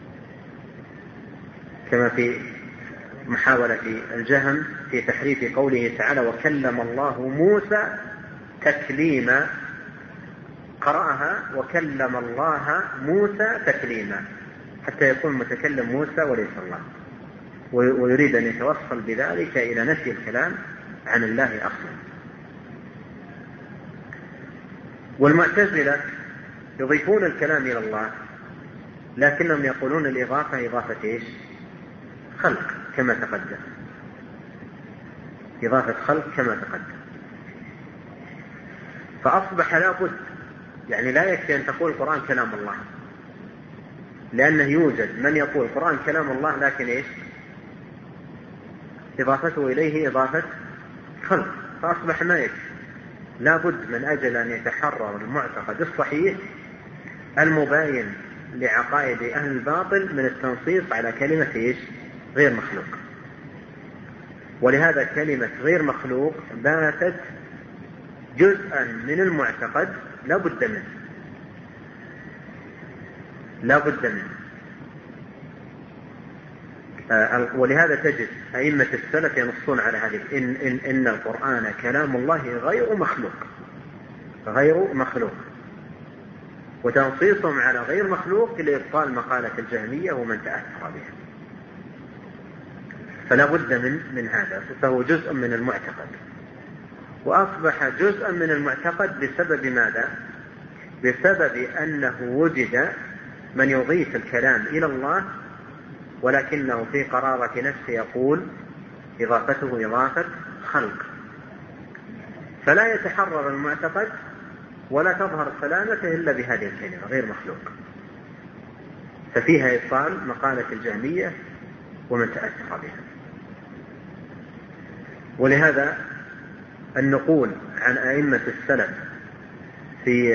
كما في محاولة الجهم في تحريف قوله تعالى: وكلم الله موسى تكليما. قرأها وكلم الله موسى تكليما حتى يكون متكلم موسى وليس الله، ويريد أن يتوصل بذلك إلى نفي الكلام عن الله أصلا. والمعتزلة يضيفون الكلام إلى الله لكنهم يقولون الإضافة إضافة إيش؟ خلق كما تقدم، إضافة خلق كما تقدم. فأصبح لا بد، يعني لا يكفي أن تقول القرآن كلام الله، لأنه يوجد من يقول القرآن كلام الله لكن إيش؟ إضافته إليه إضافة خلق. فأصبح ما يكفي، لا بد من أجل أن يتحرر المعتقد الصحيح المباين لعقائد أهل الباطل من التنصيص على كلمة إيش؟ غير مخلوق. ولهذا كلمة غير مخلوق باتت جزءا من المعتقد لا بد منه، لا بد منه. ولهذا تجد أئمة السلف ينصون على هذه إن القرآن كلام الله غير مخلوق، غير مخلوق. وتنصيصهم على غير مخلوق لإبطال مقالة الجهمية ومن تأثر بها. فلا بد من هذا، فهو جزء من المعتقد، وأصبح جزءا من المعتقد بسبب ماذا؟ بسبب أنه وجد من يضيف الكلام إلى الله ولكنه في قرارة نفسه يقول إضافته إضافة خلق، فلا يتحرر المعتقد ولا تظهر سلامته إلا بهذه الكلمة غير مخلوق، ففيها إيصال مقالة الجهمية ومن تأثر بها. ولهذا النقول عن أئمة السلف في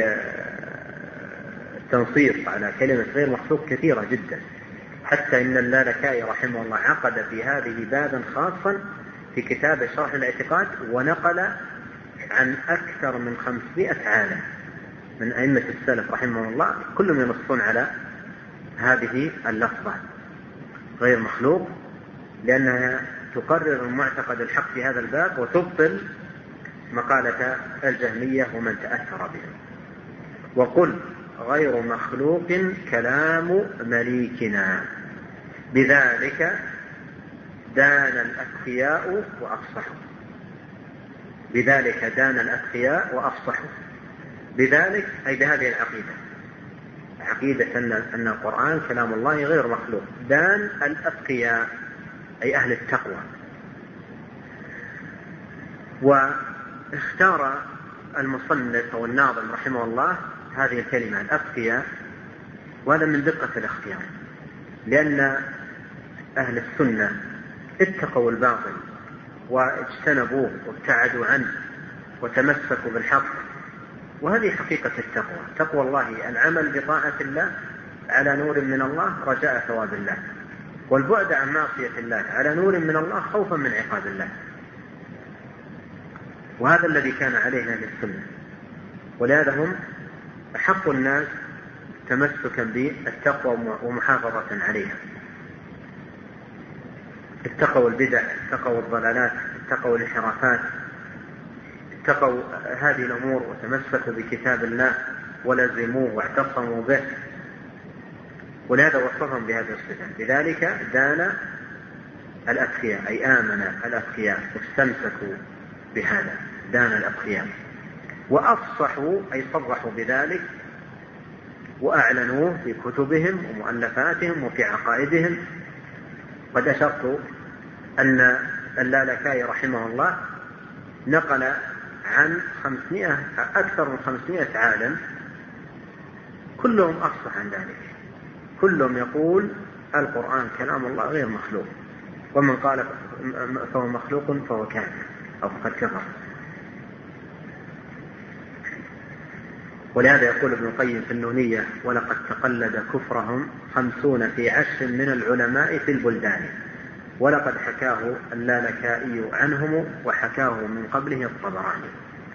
التنصيص على كلمة غير مخلوق كثيرة جدا، حتى إن اللالكائي رحمه الله عقد في هذه بابا خاصا في كتاب شرح الاعتقاد، ونقل عن أكثر من 500 عالم من أئمة السلف رحمه الله كلهم ينصون على هذه اللفظة غير مخلوق، لأنها تقرر المعتقد الحق في هذا الباب وتبطل مقالة الجهمية ومن تأثر بها. وقل غير مخلوق كلام مليكنا بذلك دان الأتقياء وأفصحوا، بذلك دان الأتقياء وأفصحوا، بذلك أي بهذه العقيدة، عقيدة أن القرآن كلام الله غير مخلوق، دان الأتقياء أي أهل التقوى. واختار المصنف أو الناظم رحمه الله هذه الكلمة الأتقياء، وهذا من دقة الاختيار، لأن أهل السنة اتقوا الباطل واجتنبوه وابتعدوا عنه وتمسكوا بالحق، وهذه حقيقة التقوى. تقوى الله العمل بطاعة الله على نور من الله رجاء ثواب الله، والبعد عن معصية الله على نور من الله خوفا من عقاب الله، وهذا الذي كان عليه أهل السنة، ولهذا هم أحق الناس تمسكا بالتقوى ومحافظة عليها. اتقوا البدع، اتقوا الضلالات، اتقوا الانحرافات، اتقوا هذه الأمور وتمسكوا بكتاب الله ولزموه واعتصموا به، ولهذا وصفهم بهذه الصفة. لذلك دان الأتقياء أي آمن الأتقياء واستمسكوا بهذا، دان الأتقياء، وأفصحوا أي صرحوا بذلك وأعلنوه في كتبهم ومؤلفاتهم وفي عقائدهم. قد أشرت أن اللالكائي رحمه الله نقل عن أكثر من 500 عالم كلهم أفصح عن ذلك، كلهم يقول القرآن كلام الله غير مخلوق، ومن قال فهو مخلوق فهو كافر أو فقد كفر. ولهذا يقول ابن القيم في النونية: ولقد تقلد كفرهم 50 في 10 من العلماء في البلدان، ولقد حكاه اللالكائي عنهم وحكاه من قبله الطبراني.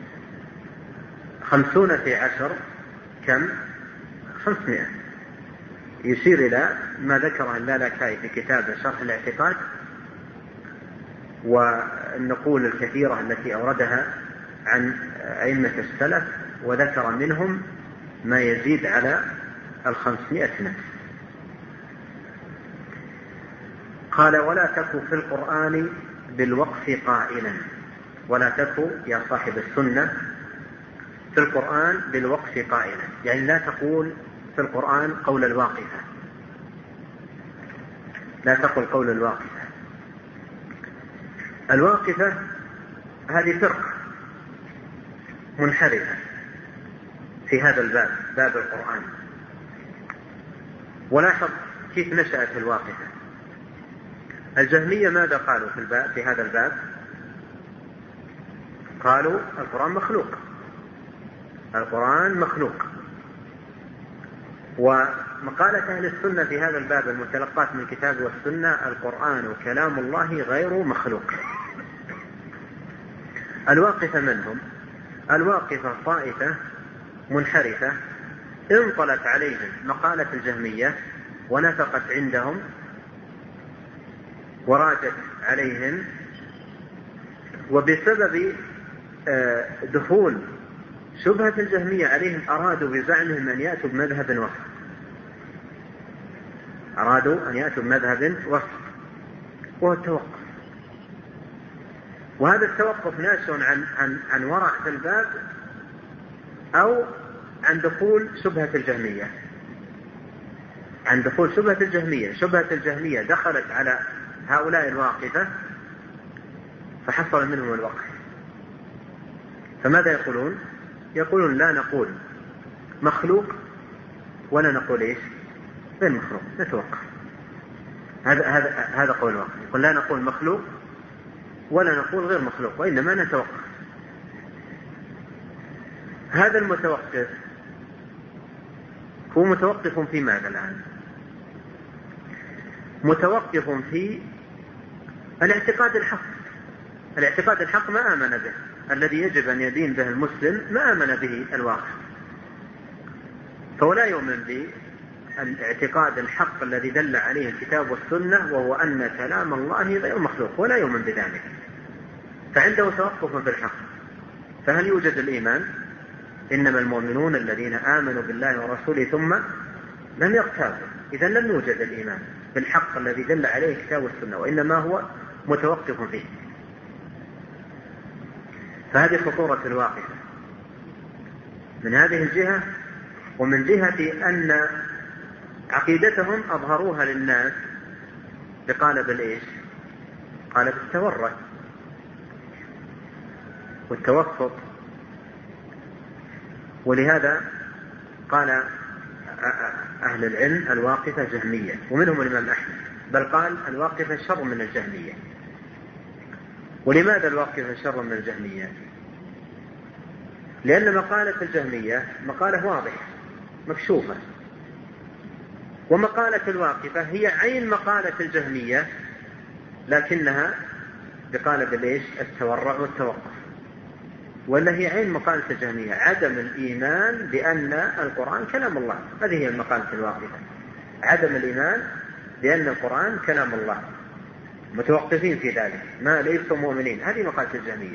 50 في 10 كم؟ 500. يشير إلى ما ذكره اللالكائي في كتاب شرح الاعتقاد والنقول الكثيرة التي أوردها عن أئمة السلف، وذكر منهم ما يزيد على 500 نفس. قال: ولا تك في القرآن بالوقف قائلا، ولا تك يا صاحب السنة في القرآن بالوقف قائلا، يعني لا تقول في القرآن قول الواقفة، لا تقل قول الواقفة. الواقفة هذه فرقة منحرفة في هذا الباب، باب القرآن. ولاحظ كيف نشأت الواقفة. الجهمية ماذا قالوا في هذا الباب؟ قالوا القرآن مخلوق، القرآن مخلوق. ومقالة أهل السنة في هذا الباب المتلقات من الكتاب والسنة: القرآن كلام الله غير مخلوق. الواقفة من هم؟ الواقفة طائفة منحرفة انطلت عليهم مقالة الجهمية ونفقت عندهم وراجت عليهم، وبسبب دخول شبهة الجهمية عليهم أرادوا بزعمهم أن يأتوا بمذهب وسط، أرادوا أن يأتوا بمذهب وسط، وهو التوقف. وهذا التوقف ناشئ عن ورع في الباب أو عن دخول شبهة الجهمية. عن دخول شبهة الجهمية. شبهة الجهمية دخلت على هؤلاء الواقفة فحصل منهم الوقف. فماذا يقولون؟ يقولون لا نقول مخلوق ولا نقول إيش؟ غير مخلوق، نتوقف. هذا قول الواقف. يقول لا نقول مخلوق ولا نقول غير مخلوق، وإنما نتوقف. هذا المتوقف هو متوقف في ماذا الآن؟ متوقف في الاعتقاد الحق. الاعتقاد الحق ما آمن به، الذي يجب أن يدين به المسلم ما آمن به الواقع، فهو لا يؤمن بالاعتقاد الحق الذي دل عليه الكتاب والسنة، وهو أن كلام الله غير مخلوق، ولا يؤمن بذلك، فعنده توقف في الحق. فهل يوجد الإيمان؟ إنما المؤمنون الذين آمنوا بالله ورسوله ثم لم يرتابوا. إذا لم يوجد الإيمان بالحق الذي دل عليه الكتاب والسنة، وإنما هو متوقف فيه. فهذه خطورة الواقفة من هذه الجهة. ومن جهة أن عقيدتهم أظهروها للناس بقالب الإيش؟ قالب التورع والتوسط. ولهذا قال أهل العلم الواقفة جهمية، ومنهم الإمام أحمد، بل قال الواقفة شر من الجهمية. ولماذا الواقفة شر من الجهمية؟ لأن مقالة الجهمية مقالة واضحة مكشوفة، ومقالة الواقفة هي عين مقالة الجهمية، لكنها بقالب الإيش؟ التورع والتوقف. ولا هي عين مقالة الجهمية عدم الإيمان بأن القرآن كلام الله. هذه هي مقالة الواقفة، عدم الإيمان بأن القرآن كلام الله، متوقفين في ذلك، ما ليسوا مؤمنين. هذه مقالة الجهمية.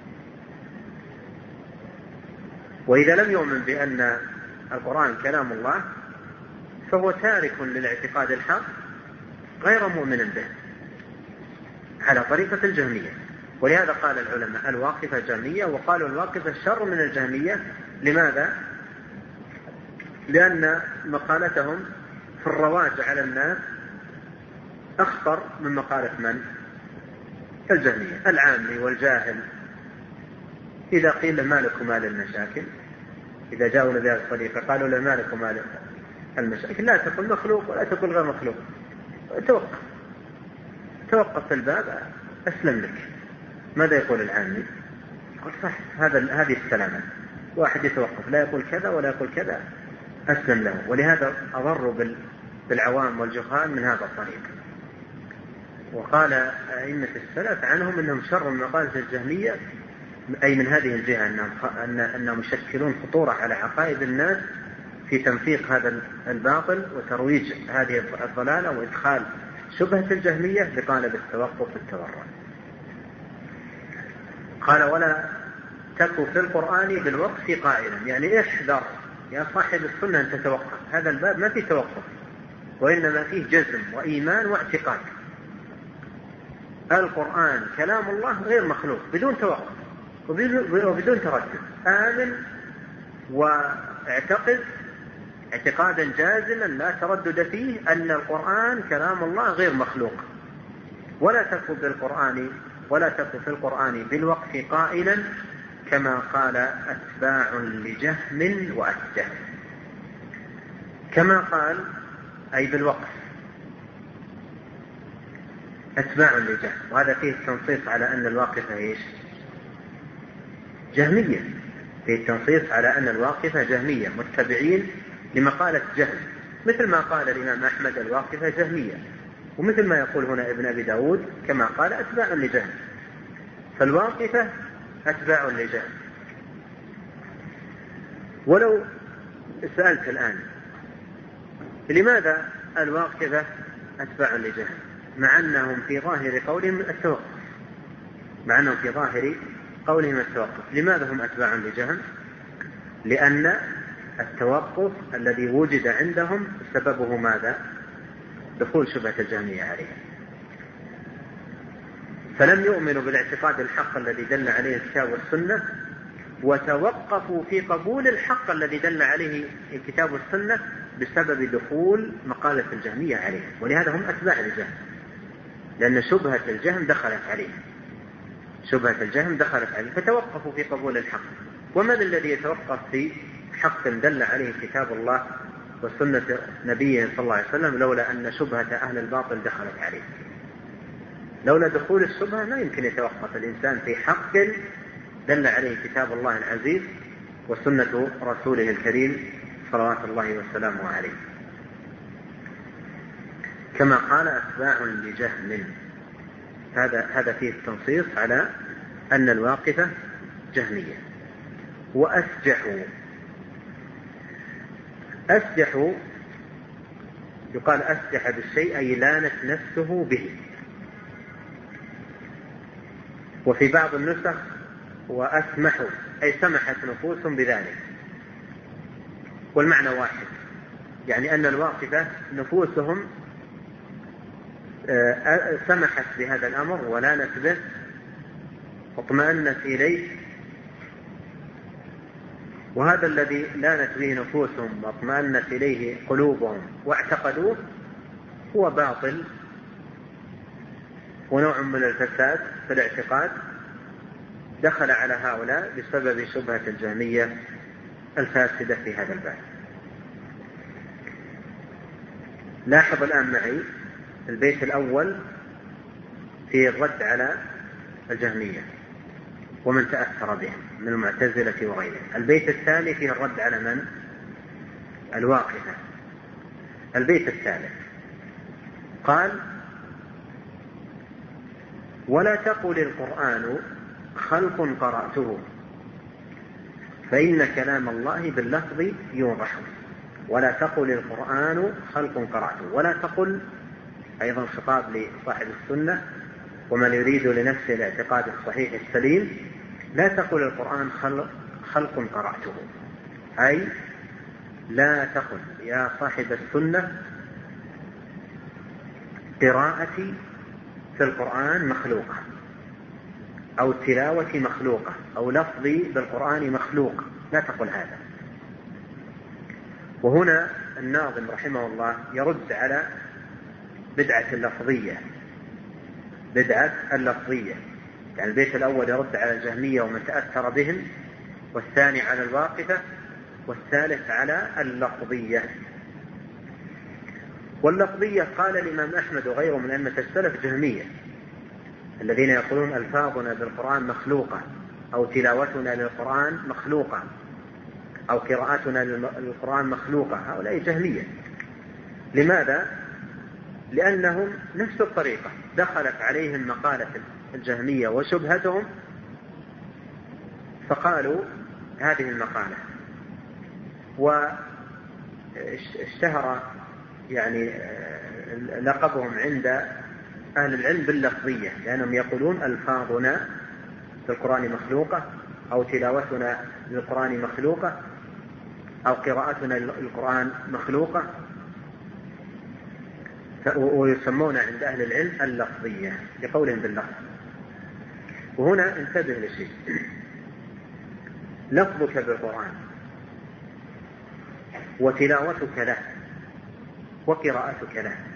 وإذا لم يؤمن بأن القرآن كلام الله فهو تارك للاعتقاد الحق غير مؤمن به، على طريقة الجهمية. ولهذا قال العلماء الواقفة جهمية، وقالوا الواقفة شر من الجهمية. لماذا؟ لأن مقالتهم في الرواج على الناس أخطر من مقالة من؟ الجهمية. العامي والجاهل إذا قيل له ما لكم مال المشاكل، إذا جاءوا بهذه الطريقة قالوا له ما لكم مال المشاكل، لا تقل مخلوق ولا تقل غير مخلوق، توقف في الباب أسلم لك. ماذا يقول العامي؟ يقول صح، هذه السلامة. واحد يتوقف لا يقول كذا ولا يقول كذا أسلم له. ولهذا أضروا بالعوام والجهال من هذا الطريق. وقال أئمة السلف عنهم أنهم شر من مقالة الجهمية، أي من هذه الجهة أنهم يشكلون خطورة على عقائد الناس في تنفيق هذا الباطل وترويج هذه الضلالة وإدخال شبهة الجهمية بقالب التوقف والتورع. قال ولا تكن في القرآن بالوقف قائلا، يعني احذر يا صاحب السنة أن تتوقف. هذا الباب ما فيه توقف، وإنما فيه جزم وإيمان واعتقاد. القرآن كلام الله غير مخلوق بدون توقف وبدون تردد. آمن واعتقد اعتقادا جازما لا تردد فيه أن القرآن كلام الله غير مخلوق. ولا تكن في القرآن بالوقف قائلا كما قال أتباع لجهم وأسجه. كما قال أي بالوقف أتباع لجهم، وهذا فيه التنصيص على أن الواقفة إيش؟ جهمية. فيه التنصيص على أن الواقفة جهمية متبعين لمقالة جهم، مثل ما قال الإمام أحمد الواقفة جهمية، ومثل ما يقول هنا ابن أبي داود كما قال أتباع لجهم. فالواقفة أتباع لجهم. ولو سألت الآن لماذا الواقفة أتباع لجهم مع أنهم في ظاهر قولهم التوقف، لماذا هم أتباع لجهم؟ لأن التوقف الذي وجد عندهم سببه ماذا؟ دخول شبهة الجهمية عليه. فلم يؤمنوا بالاعتقاد الحق الذي دل عليه الكتاب والسنة، وتوقفوا في قبول الحق الذي دل عليه الكتاب والسنة بسبب دخول مقالة الجهمية عليهم. ولهذا هم أتباع الجهم، لأن شبهة الجهم دخلت عليه فتوقفوا في قبول الحق. ومن الذي يتوقف في حق دل عليه كتاب الله وسنة نبيه صلى الله عليه وسلم لولا أن شبهة أهل الباطل دخلت عليه؟ لولا دخول الشبهة ما يمكن يتوقف الإنسان في حق دل عليه كتاب الله العزيز وسنة رسوله الكريم صلوات الله وسلامه عليه. كما قال أتباع لجهم، هذا فيه التنصيص على أن الواقفة جهمية. أسجحوا يقال أسجح بالشيء أي لانت نفسه به، وفي بعض النسخ وأسمحوا أي سمحت نفوسهم بذلك، والمعنى واحد، يعني أن الواقفة نفوسهم سمحت بهذا الأمر ولانت به واطمأنت إليه، وهذا الذي لانت به نفوسهم واطمأنت إليه قلوبهم واعتقدوه هو باطل ونوع من الفساد في الاعتقاد دخل على هؤلاء بسبب شبهة الجهمية الفاسدة في هذا الباب. لاحظ الآن معي البيت الأول في الرد على الجهمية ومن تأثر بهم من المعتزلة وغيرهم. البيت الثاني فيه الرد على من؟ الواقفة. البيت الثالث قال: ولا تقل القرآن خلق قرأته فإن كلام الله باللفظ يوضح. ولا تقل القرآن خلق قرأته. ولا تقل أيضا خطاب لصاحب السنة ومن يريد لنفسه الاعتقاد الصحيح السليم: لا تقل القرآن خلق قرأته، أي لا تقل يا صاحب السنة قراءتي في القرآن مخلوقة، أو تلاوتي مخلوقة، أو لفظي بالقرآن مخلوق. لا تقل هذا. وهنا الناظم رحمه الله يرد على بدعة اللفظية. يعني البيت الأول يرد على الجهمية ومن تأثر بهم، والثاني على الواقفة، والثالث على اللفظية. واللفظية قال الإمام أحمد وغيره من أئمة السلف جهمية، الذين يقولون ألفاظنا بالقرآن مخلوقة، أو تلاوتنا للقرآن مخلوقة، أو قراءتنا للقرآن مخلوقة. هؤلاء جهمية. لماذا؟ لأنهم نفس الطريقة دخلت عليهم مقالة الجهمية وشبهتهم، فقالوا هذه المقالة، واشتهر يعني لقبهم عند أهل العلم باللفظية، لأنهم يقولون ألفاظنا في القرآن مخلوقة، أو تلاوتنا للقرآن مخلوقة، أو قراءتنا للقرآن مخلوقة، ويسمون عند أهل العلم اللفظية لقولهم باللفظ. وهنا انتبه لشيء: لفظك بالقرآن وتلاوتك له وقراءتك له